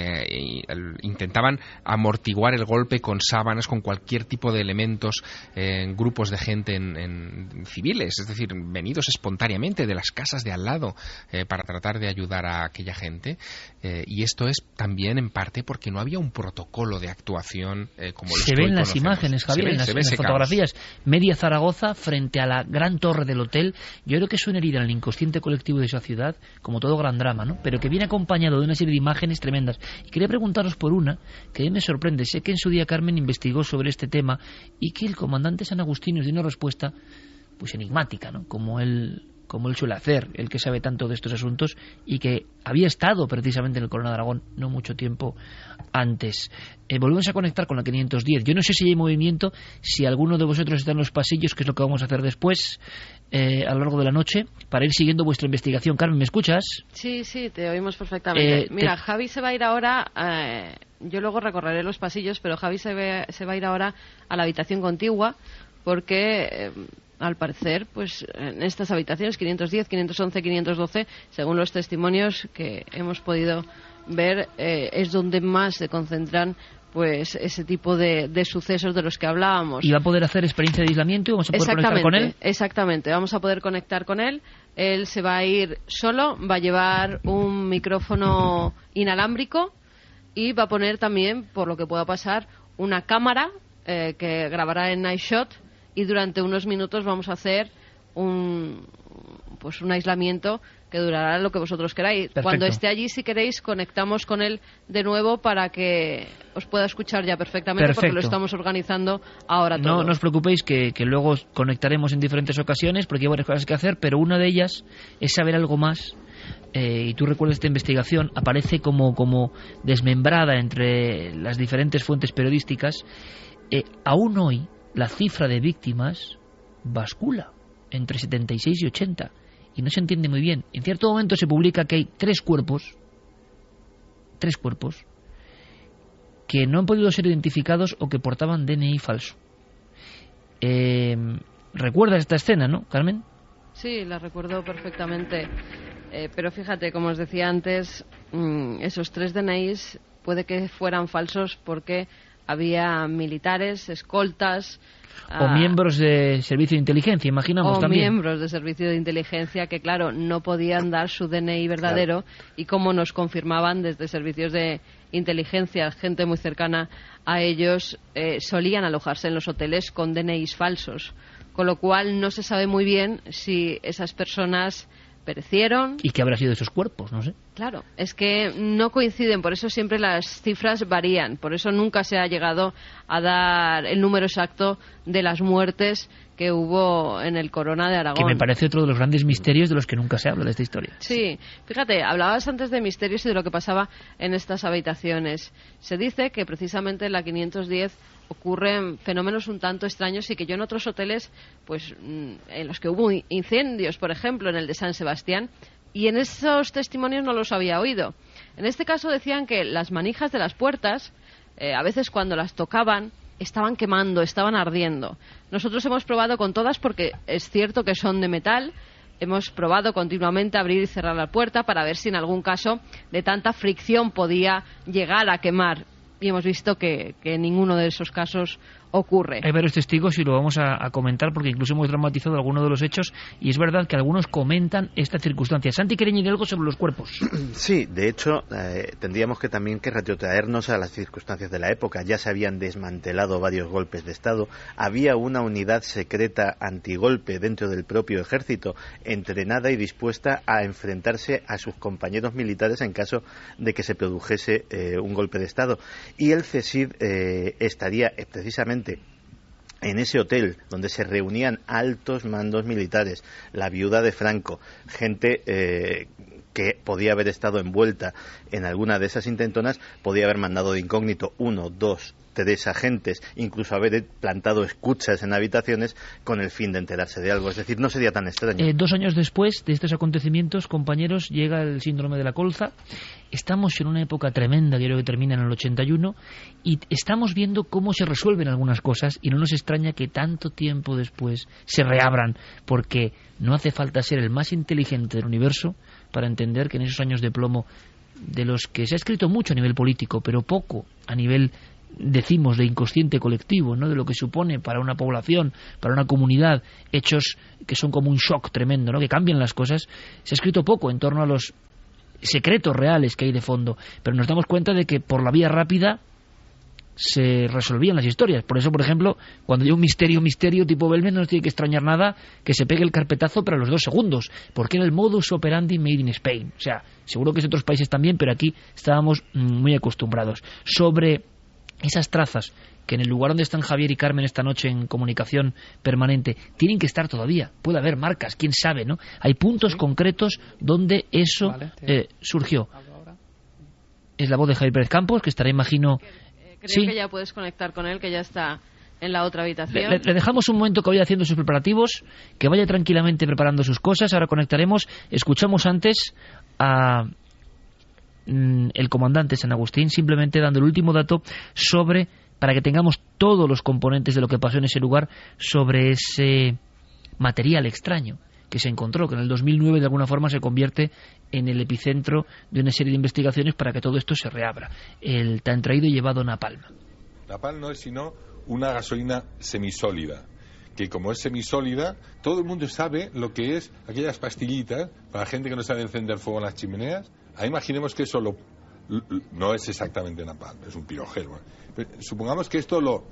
intentaban amortiguar el golpe con sábanas, con cualquier tipo de elementos, en grupos de gente en civiles, es decir, venidos espontáneamente de las casas de al lado, para tratar de ayudar a aquella gente. Y esto es también en parte porque no había un protocolo de actuación como los que hoy conocemos. Se ven las imágenes, Javier, en las fotografías. Media Zaragoza frente a la gran torre del hotel. Yo creo que es una herida en el inconsciente colectivo de esa ciudad, como todo gran drama, ¿no? Pero que viene acompañado de una serie de imágenes tremendas. Y quería preguntaros por una que a mí me sorprende. Sé que en su día Carmen investigó sobre este tema y que el comandante San Agustín nos dio una respuesta pues enigmática, ¿no? Como él suele hacer, el que sabe tanto de estos asuntos y que había estado precisamente en el Corona de Aragón no mucho tiempo antes. Volvemos a conectar con la 510. Yo no sé si hay movimiento, si alguno de vosotros está en los pasillos, que es lo que vamos a hacer después, a lo largo de la noche, para ir siguiendo vuestra investigación. Carmen, ¿me escuchas? Sí, te oímos perfectamente. Mira, Javi se va a ir ahora... yo luego recorreré los pasillos, pero Javi se va a ir ahora a la habitación contigua, porque... al parecer, pues en estas habitaciones 510, 511, 512, según los testimonios que hemos podido ver, es donde más se concentran pues ese tipo de sucesos de los que hablábamos. ¿Y va a poder hacer experiencia de aislamiento y vamos a poder conectar con él? Exactamente, vamos a poder conectar con él. Él se va a ir solo, va a llevar un micrófono inalámbrico y va a poner también, por lo que pueda pasar, una cámara que grabará en Night Shot. Y durante unos minutos vamos a hacer un aislamiento que durará lo que vosotros queráis. Perfecto. Cuando esté allí, si queréis, conectamos con él de nuevo para que os pueda escuchar ya perfectamente. Perfecto. Porque lo estamos organizando ahora todo. No os preocupéis que luego conectaremos en diferentes ocasiones porque hay varias cosas que hacer, pero una de ellas es saber algo más. Y tú recuerdas esta investigación, aparece como desmembrada entre las diferentes fuentes periodísticas. Aún hoy la cifra de víctimas bascula entre 76 y 80 y no se entiende muy bien. En cierto momento se publica que hay tres cuerpos que no han podido ser identificados o que portaban DNI falso. ¿Recuerdas esta escena, no, Carmen? Sí, la recuerdo perfectamente. Pero fíjate, como os decía antes, esos 3 DNIs puede que fueran falsos porque había militares, escoltas... O miembros de servicio de inteligencia, imaginamos también. O miembros de servicio de inteligencia que, claro, no podían dar su DNI verdadero, claro. Y como nos confirmaban desde servicios de inteligencia, gente muy cercana a ellos, solían alojarse en los hoteles con DNIs falsos. Con lo cual no se sabe muy bien si esas personas perecieron. ¿Y qué habrá sido de esos cuerpos? No sé. Claro, es que no coinciden, por eso siempre las cifras varían, por eso nunca se ha llegado a dar el número exacto de las muertes que hubo en el Corona de Aragón. Que me parece otro de los grandes misterios de los que nunca se habla de esta historia. Sí, fíjate, hablabas antes de misterios y de lo que pasaba en estas habitaciones. Se dice que precisamente en la 510 ocurren fenómenos un tanto extraños y que yo en otros hoteles, pues en los que hubo incendios, por ejemplo, en el de San Sebastián, y en esos testimonios no los había oído. En este caso decían que las manijas de las puertas, a veces cuando las tocaban, estaban quemando, estaban ardiendo. Nosotros hemos probado con todas porque es cierto que son de metal. Hemos probado continuamente abrir y cerrar la puerta para ver si en algún caso de tanta fricción podía llegar a quemar. Y hemos visto que en ninguno de esos casos ocurre. Hay varios testigos y lo vamos a comentar porque incluso hemos dramatizado algunos de los hechos y es verdad que algunos comentan esta circunstancia. Santi, ¿quiere añadir algo sobre los cuerpos? Sí, de hecho, tendríamos que también que retrotraernos a las circunstancias de la época. Ya se habían desmantelado varios golpes de Estado, había una unidad secreta antigolpe dentro del propio ejército, entrenada y dispuesta a enfrentarse a sus compañeros militares en caso de que se produjese un golpe de Estado. Y el CSID estaría precisamente en ese hotel donde se reunían altos mandos militares, la viuda de Franco, gente que podía haber estado envuelta en alguna de esas intentonas, podía haber mandado de incógnito 1, 2, 3 agentes, incluso haber plantado escuchas en habitaciones con el fin de enterarse de algo. Es decir, no sería tan extraño. 2 años después de estos acontecimientos, compañeros, llega el síndrome de la colza. Estamos en una época tremenda, que creo que termina en el 81, y estamos viendo cómo se resuelven algunas cosas, y no nos extraña que tanto tiempo después se reabran, porque no hace falta ser el más inteligente del universo para entender que en esos años de plomo, de los que se ha escrito mucho a nivel político, pero poco a nivel, decimos, de inconsciente colectivo, ¿no?, de lo que supone para una población, para una comunidad, hechos que son como un shock tremendo, ¿no?, que cambian las cosas. Se ha escrito poco en torno a los secretos reales que hay de fondo, pero nos damos cuenta de que por la vía rápida se resolvían las historias. Por eso, por ejemplo, cuando hay un misterio tipo Belmez, no nos tiene que extrañar nada que se pegue el carpetazo para los 2 segundos, porque era el modus operandi made in Spain. O sea, seguro que es de otros países también, pero aquí estábamos muy acostumbrados. Sobre esas trazas que en el lugar donde están Javier y Carmen esta noche en comunicación permanente tienen que estar todavía, puede haber marcas, quién sabe, ¿no? Hay puntos concretos donde eso surgió. Es la voz de Javier Pérez Campos, que estará, imagino... Creo que ya puedes conectar con él, que ya está en la otra habitación. Le dejamos un momento que vaya haciendo sus preparativos, que vaya tranquilamente preparando sus cosas. Ahora conectaremos. Escuchamos antes a el comandante San Agustín, simplemente dando el último dato sobre, para que tengamos todos los componentes de lo que pasó en ese lugar, sobre ese material extraño que se encontró, que en el 2009 de alguna forma se convierte en el epicentro de una serie de investigaciones para que todo esto se reabra. El tan traído y llevado napalm. Napalm no es sino una gasolina semisólida, que como es semisólida, todo el mundo sabe lo que es aquellas pastillitas para la gente que no sabe encender fuego en las chimeneas. Ahí imaginemos que eso no es exactamente napalm, es un pirogeno. Pero supongamos que esto lo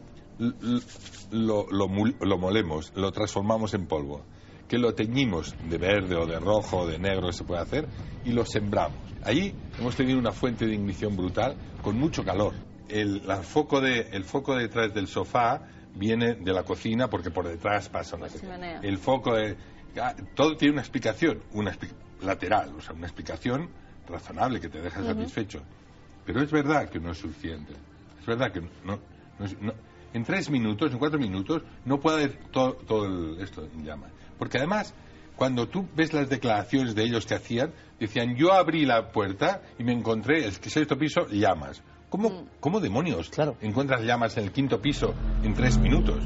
molemos, lo transformamos en polvo, que lo teñimos de verde o de rojo o de negro, que se puede hacer, y lo sembramos. Allí hemos tenido una fuente de ignición brutal con mucho calor. El foco detrás del sofá viene de la cocina porque por detrás pasa una chimenea. El foco todo tiene una explicación, lateral, o sea, una explicación razonable que te deja satisfecho. Pero es verdad que no es suficiente. Es verdad que no en 3 minutos, en 4 minutos, no puede haber todo esto en llamas. Porque además, cuando tú ves las declaraciones de ellos que hacían, decían, yo abrí la puerta y me encontré, el 6º piso, llamas. ¿Cómo demonios encuentras llamas en el 5º piso en 3 minutos?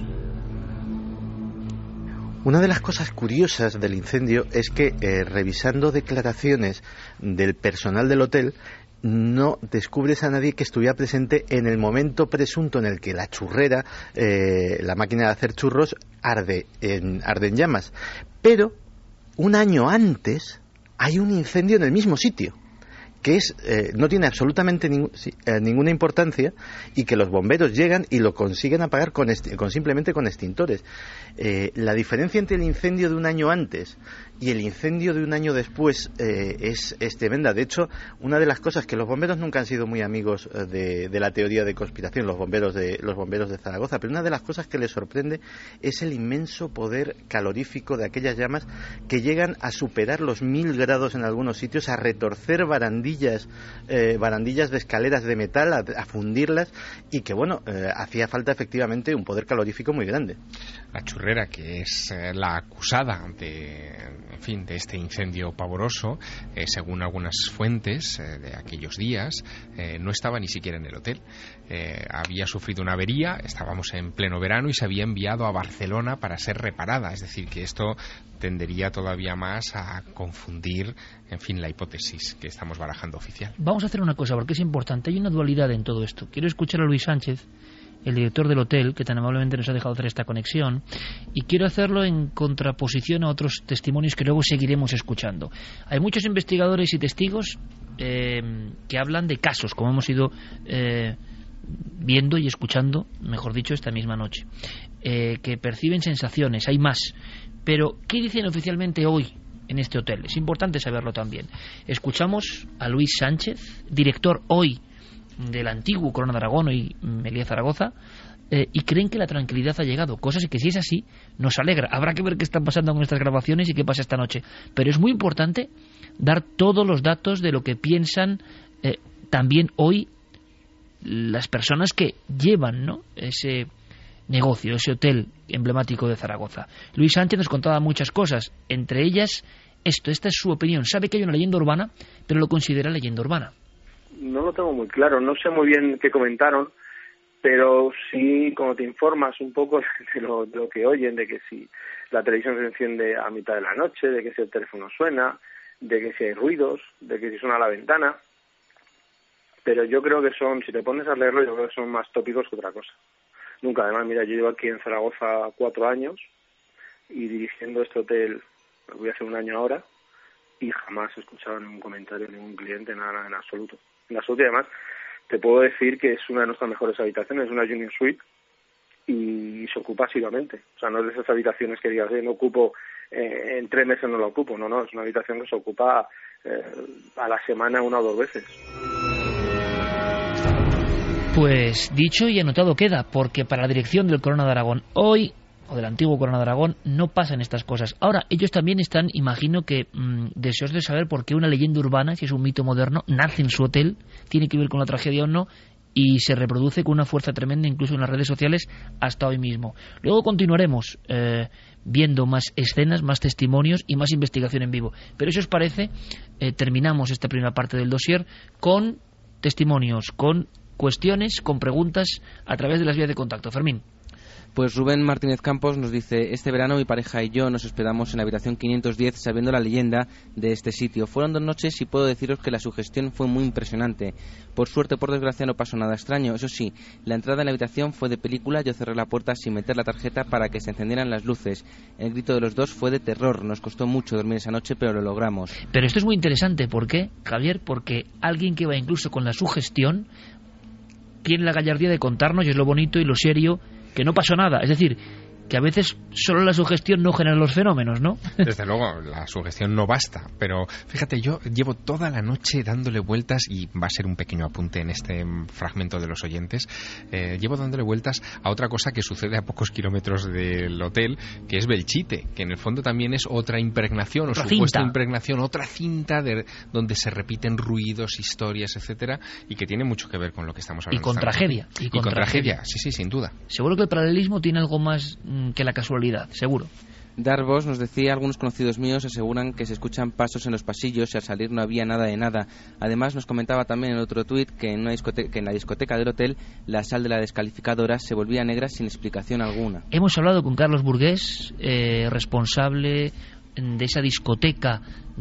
Una de las cosas curiosas del incendio es que, revisando declaraciones del personal del hotel, no descubres a nadie que estuviera presente en el momento presunto en el que la churrera, la máquina de hacer churros, arde en llamas. Pero un año antes hay un incendio en el mismo sitio, que no tiene absolutamente ninguna importancia, y que los bomberos llegan y lo consiguen apagar simplemente con extintores. La diferencia entre el incendio de un año antes y el incendio de un año después es tremenda. De hecho, una de las cosas que los bomberos nunca han sido muy amigos de la teoría de conspiración, los bomberos de Zaragoza, pero una de las cosas que les sorprende es el inmenso poder calorífico de aquellas llamas, que llegan a superar los 1000 grados en algunos sitios, a retorcer barandillas de escaleras de metal, a fundirlas, y que hacía falta efectivamente un poder calorífico muy grande. La churrera, que es la acusada de este incendio pavoroso, según algunas fuentes de aquellos días, no estaba ni siquiera en el hotel. Había sufrido una avería, estábamos en pleno verano y se había enviado a Barcelona para ser reparada. Es decir, que esto tendería todavía más a confundir, la hipótesis que estamos barajando oficial. Vamos a hacer una cosa, porque es importante. Hay una dualidad en todo esto. Quiero escuchar a Luis Sánchez, el director del hotel, que tan amablemente nos ha dejado hacer esta conexión, y quiero hacerlo en contraposición a otros testimonios que luego seguiremos escuchando. Hay muchos investigadores y testigos que hablan de casos, como hemos ido viendo y escuchando, mejor dicho, esta misma noche, que perciben sensaciones. Hay más, pero ¿qué dicen oficialmente hoy en este hotel? Es importante saberlo también. Escuchamos a Luis Sánchez, director hoy del antiguo Corona de Aragón, hoy Meliá Zaragoza, y creen que la tranquilidad ha llegado, cosas que si es así nos alegra. Habrá que ver qué están pasando con estas grabaciones y qué pasa esta noche, pero es muy importante dar todos los datos de lo que piensan también hoy las personas que llevan, ¿no?, ese negocio, ese hotel emblemático de Zaragoza. Luis Sánchez nos contaba muchas cosas, entre ellas esta es su opinión. Sabe que hay una leyenda urbana, pero lo considera leyenda urbana. No lo tengo muy claro, no sé muy bien qué comentaron, pero sí, como te informas un poco de lo que oyen, de que si la televisión se enciende a mitad de la noche, de que si el teléfono suena, de que si hay ruidos, de que si suena la ventana, pero yo creo que son, si te pones a leerlo, yo creo que son más tópicos que otra cosa. Nunca, además, mira, yo llevo aquí en Zaragoza 4 años y dirigiendo este hotel, voy a hacer 1 año ahora, y jamás he escuchado ningún comentario de ningún cliente, nada en absoluto. En absoluto, y además te puedo decir que es una de nuestras mejores habitaciones, es una Junior Suite y se ocupa asiduamente. O sea, no es de esas habitaciones que digas, no ocupo, en 3 meses no la ocupo. No, es una habitación que se ocupa a la semana 1 o 2 veces. Pues dicho y anotado queda, porque para la dirección del Corona de Aragón hoy, o del antiguo Corona de Aragón, no pasan estas cosas. Ahora, ellos también están, imagino que deseosos de saber por qué una leyenda urbana, si es un mito moderno, nace en su hotel, tiene que ver con la tragedia o no, y se reproduce con una fuerza tremenda, incluso en las redes sociales, hasta hoy mismo. Luego continuaremos viendo más escenas, más testimonios y más investigación en vivo. Pero si os parece, terminamos esta primera parte del dossier con testimonios, con cuestiones, con preguntas a través de las vías de contacto. Fermín. Pues Rubén Martínez Campos nos dice: este verano mi pareja y yo nos hospedamos en la habitación 510 sabiendo la leyenda de este sitio. Fueron 2 noches y puedo deciros que la sugestión fue muy impresionante. Por suerte, por desgracia, no pasó nada extraño. Eso sí, la entrada en la habitación fue de película. Yo cerré la puerta sin meter la tarjeta para que se encendieran las luces. El grito de los dos fue de terror. Nos costó mucho dormir esa noche, pero lo logramos. Pero esto es muy interesante. ¿Por qué, Javier? Porque alguien que va incluso con la sugestión tiene la gallardía de contarnos, y es lo bonito y lo serio, que no pasó nada. Es decir, que a veces solo la sugestión no genera los fenómenos, ¿no? Desde luego, la sugestión no basta. Pero fíjate, yo llevo toda la noche dándole vueltas, y va a ser un pequeño apunte en este fragmento de los oyentes, llevo dándole vueltas a otra cosa que sucede a pocos kilómetros del hotel, que es Belchite, que en el fondo también es otra impregnación, otra supuesta impregnación, otra cinta donde se repiten ruidos, historias, etcétera, y que tiene mucho que ver con lo que estamos hablando. Y con tragedia. Y con tragedia, sí, sin duda. Seguro que el paralelismo tiene algo más que la casualidad, seguro. Darvos nos decía: algunos conocidos míos aseguran que se escuchan pasos en los pasillos y al salir no había nada de nada. Además nos comentaba también en otro tuit que en la discoteca del hotel la sal de la descalificadora se volvía negra sin explicación alguna. Hemos hablado con Carlos Burgués, responsable de esa discoteca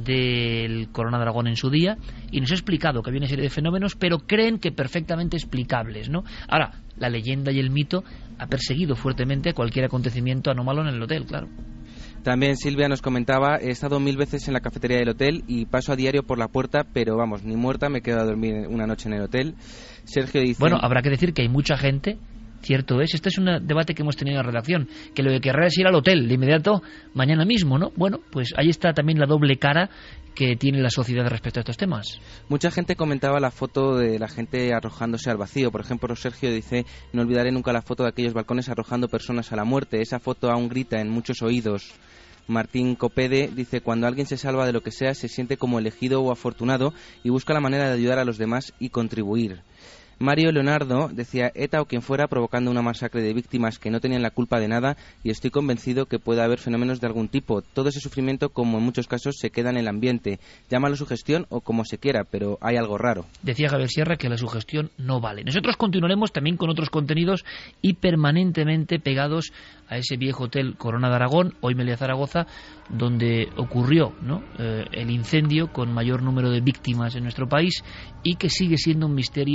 del Corona de Aragón en su día, y nos ha explicado que había una serie de fenómenos, pero creen que perfectamente explicables, ¿no? Ahora, la leyenda y el mito ha perseguido fuertemente cualquier acontecimiento anómalo en el hotel, claro. También Silvia nos comentaba: he estado 1000 veces en la cafetería del hotel y paso a diario por la puerta, pero vamos, ni muerta me quedo a dormir una noche en el hotel. Sergio dice... Bueno, habrá que decir que hay mucha gente, cierto es, este es un debate que hemos tenido en la redacción, que lo que querrá es ir al hotel de inmediato mañana mismo, ¿no? Bueno, pues ahí está también la doble cara que tiene la sociedad respecto a estos temas. Mucha gente comentaba la foto de la gente arrojándose al vacío. Por ejemplo, Sergio dice: no olvidaré nunca la foto de aquellos balcones arrojando personas a la muerte. Esa foto aún grita en muchos oídos. Martín Copede dice: cuando alguien se salva de lo que sea, se siente como elegido o afortunado y busca la manera de ayudar a los demás y contribuir. Mario Leonardo decía: ETA o quien fuera provocando una masacre de víctimas que no tenían la culpa de nada, y estoy convencido que puede haber fenómenos de algún tipo. Todo ese sufrimiento, como en muchos casos, se queda en el ambiente. Llámalo sugestión o como se quiera, pero hay algo raro. Decía Javier Sierra que la sugestión no vale. Nosotros continuaremos también con otros contenidos y permanentemente pegados a ese viejo hotel Corona de Aragón, hoy Meliá Zaragoza, donde ocurrió, ¿no?, el incendio con mayor número de víctimas en nuestro país, y que sigue siendo un misterio sin resolver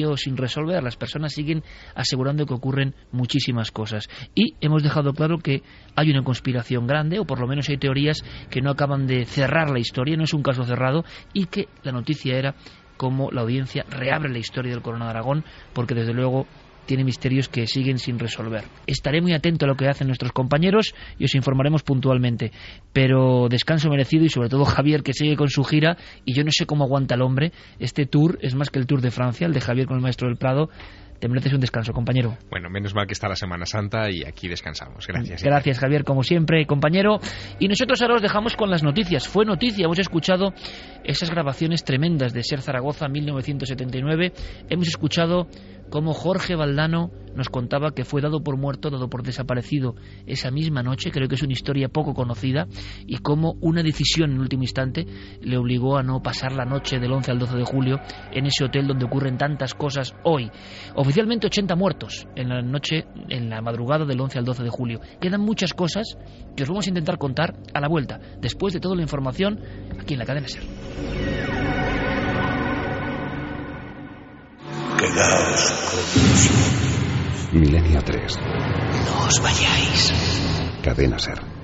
resolver. Las personas siguen asegurando que ocurren muchísimas cosas. Y hemos dejado claro que hay una conspiración grande, o por lo menos hay teorías que no acaban de cerrar la historia, no es un caso cerrado, y que la noticia era cómo la audiencia reabre la historia del Corona de Aragón, porque desde luego tiene misterios que siguen sin resolver. Estaré muy atento a lo que hacen nuestros compañeros y os informaremos puntualmente. Pero descanso merecido, y sobre todo Javier, que sigue con su gira, y yo no sé cómo aguanta el hombre. Este tour es más que el Tour de Francia, el de Javier con el Maestro del Prado. Te mereces un descanso, compañero. Bueno, menos mal que está la Semana Santa y aquí descansamos. Gracias. Gracias, Javier, como siempre, compañero. Y nosotros ahora os dejamos con las noticias. Fue noticia, hemos escuchado esas grabaciones tremendas de Ser Zaragoza 1979. Hemos escuchado cómo Jorge Valdano nos contaba que fue dado por muerto, dado por desaparecido esa misma noche. Creo que es una historia poco conocida, y cómo una decisión en último instante le obligó a no pasar la noche del 11 al 12 de julio en ese hotel donde ocurren tantas cosas hoy. Oficialmente 80 muertos en la madrugada del 11 al 12 de julio. Quedan muchas cosas que os vamos a intentar contar a la vuelta, después de toda la información aquí en la cadena SER. Quedaos con nosotros. Milenio 3. No os vayáis. Cadena SER.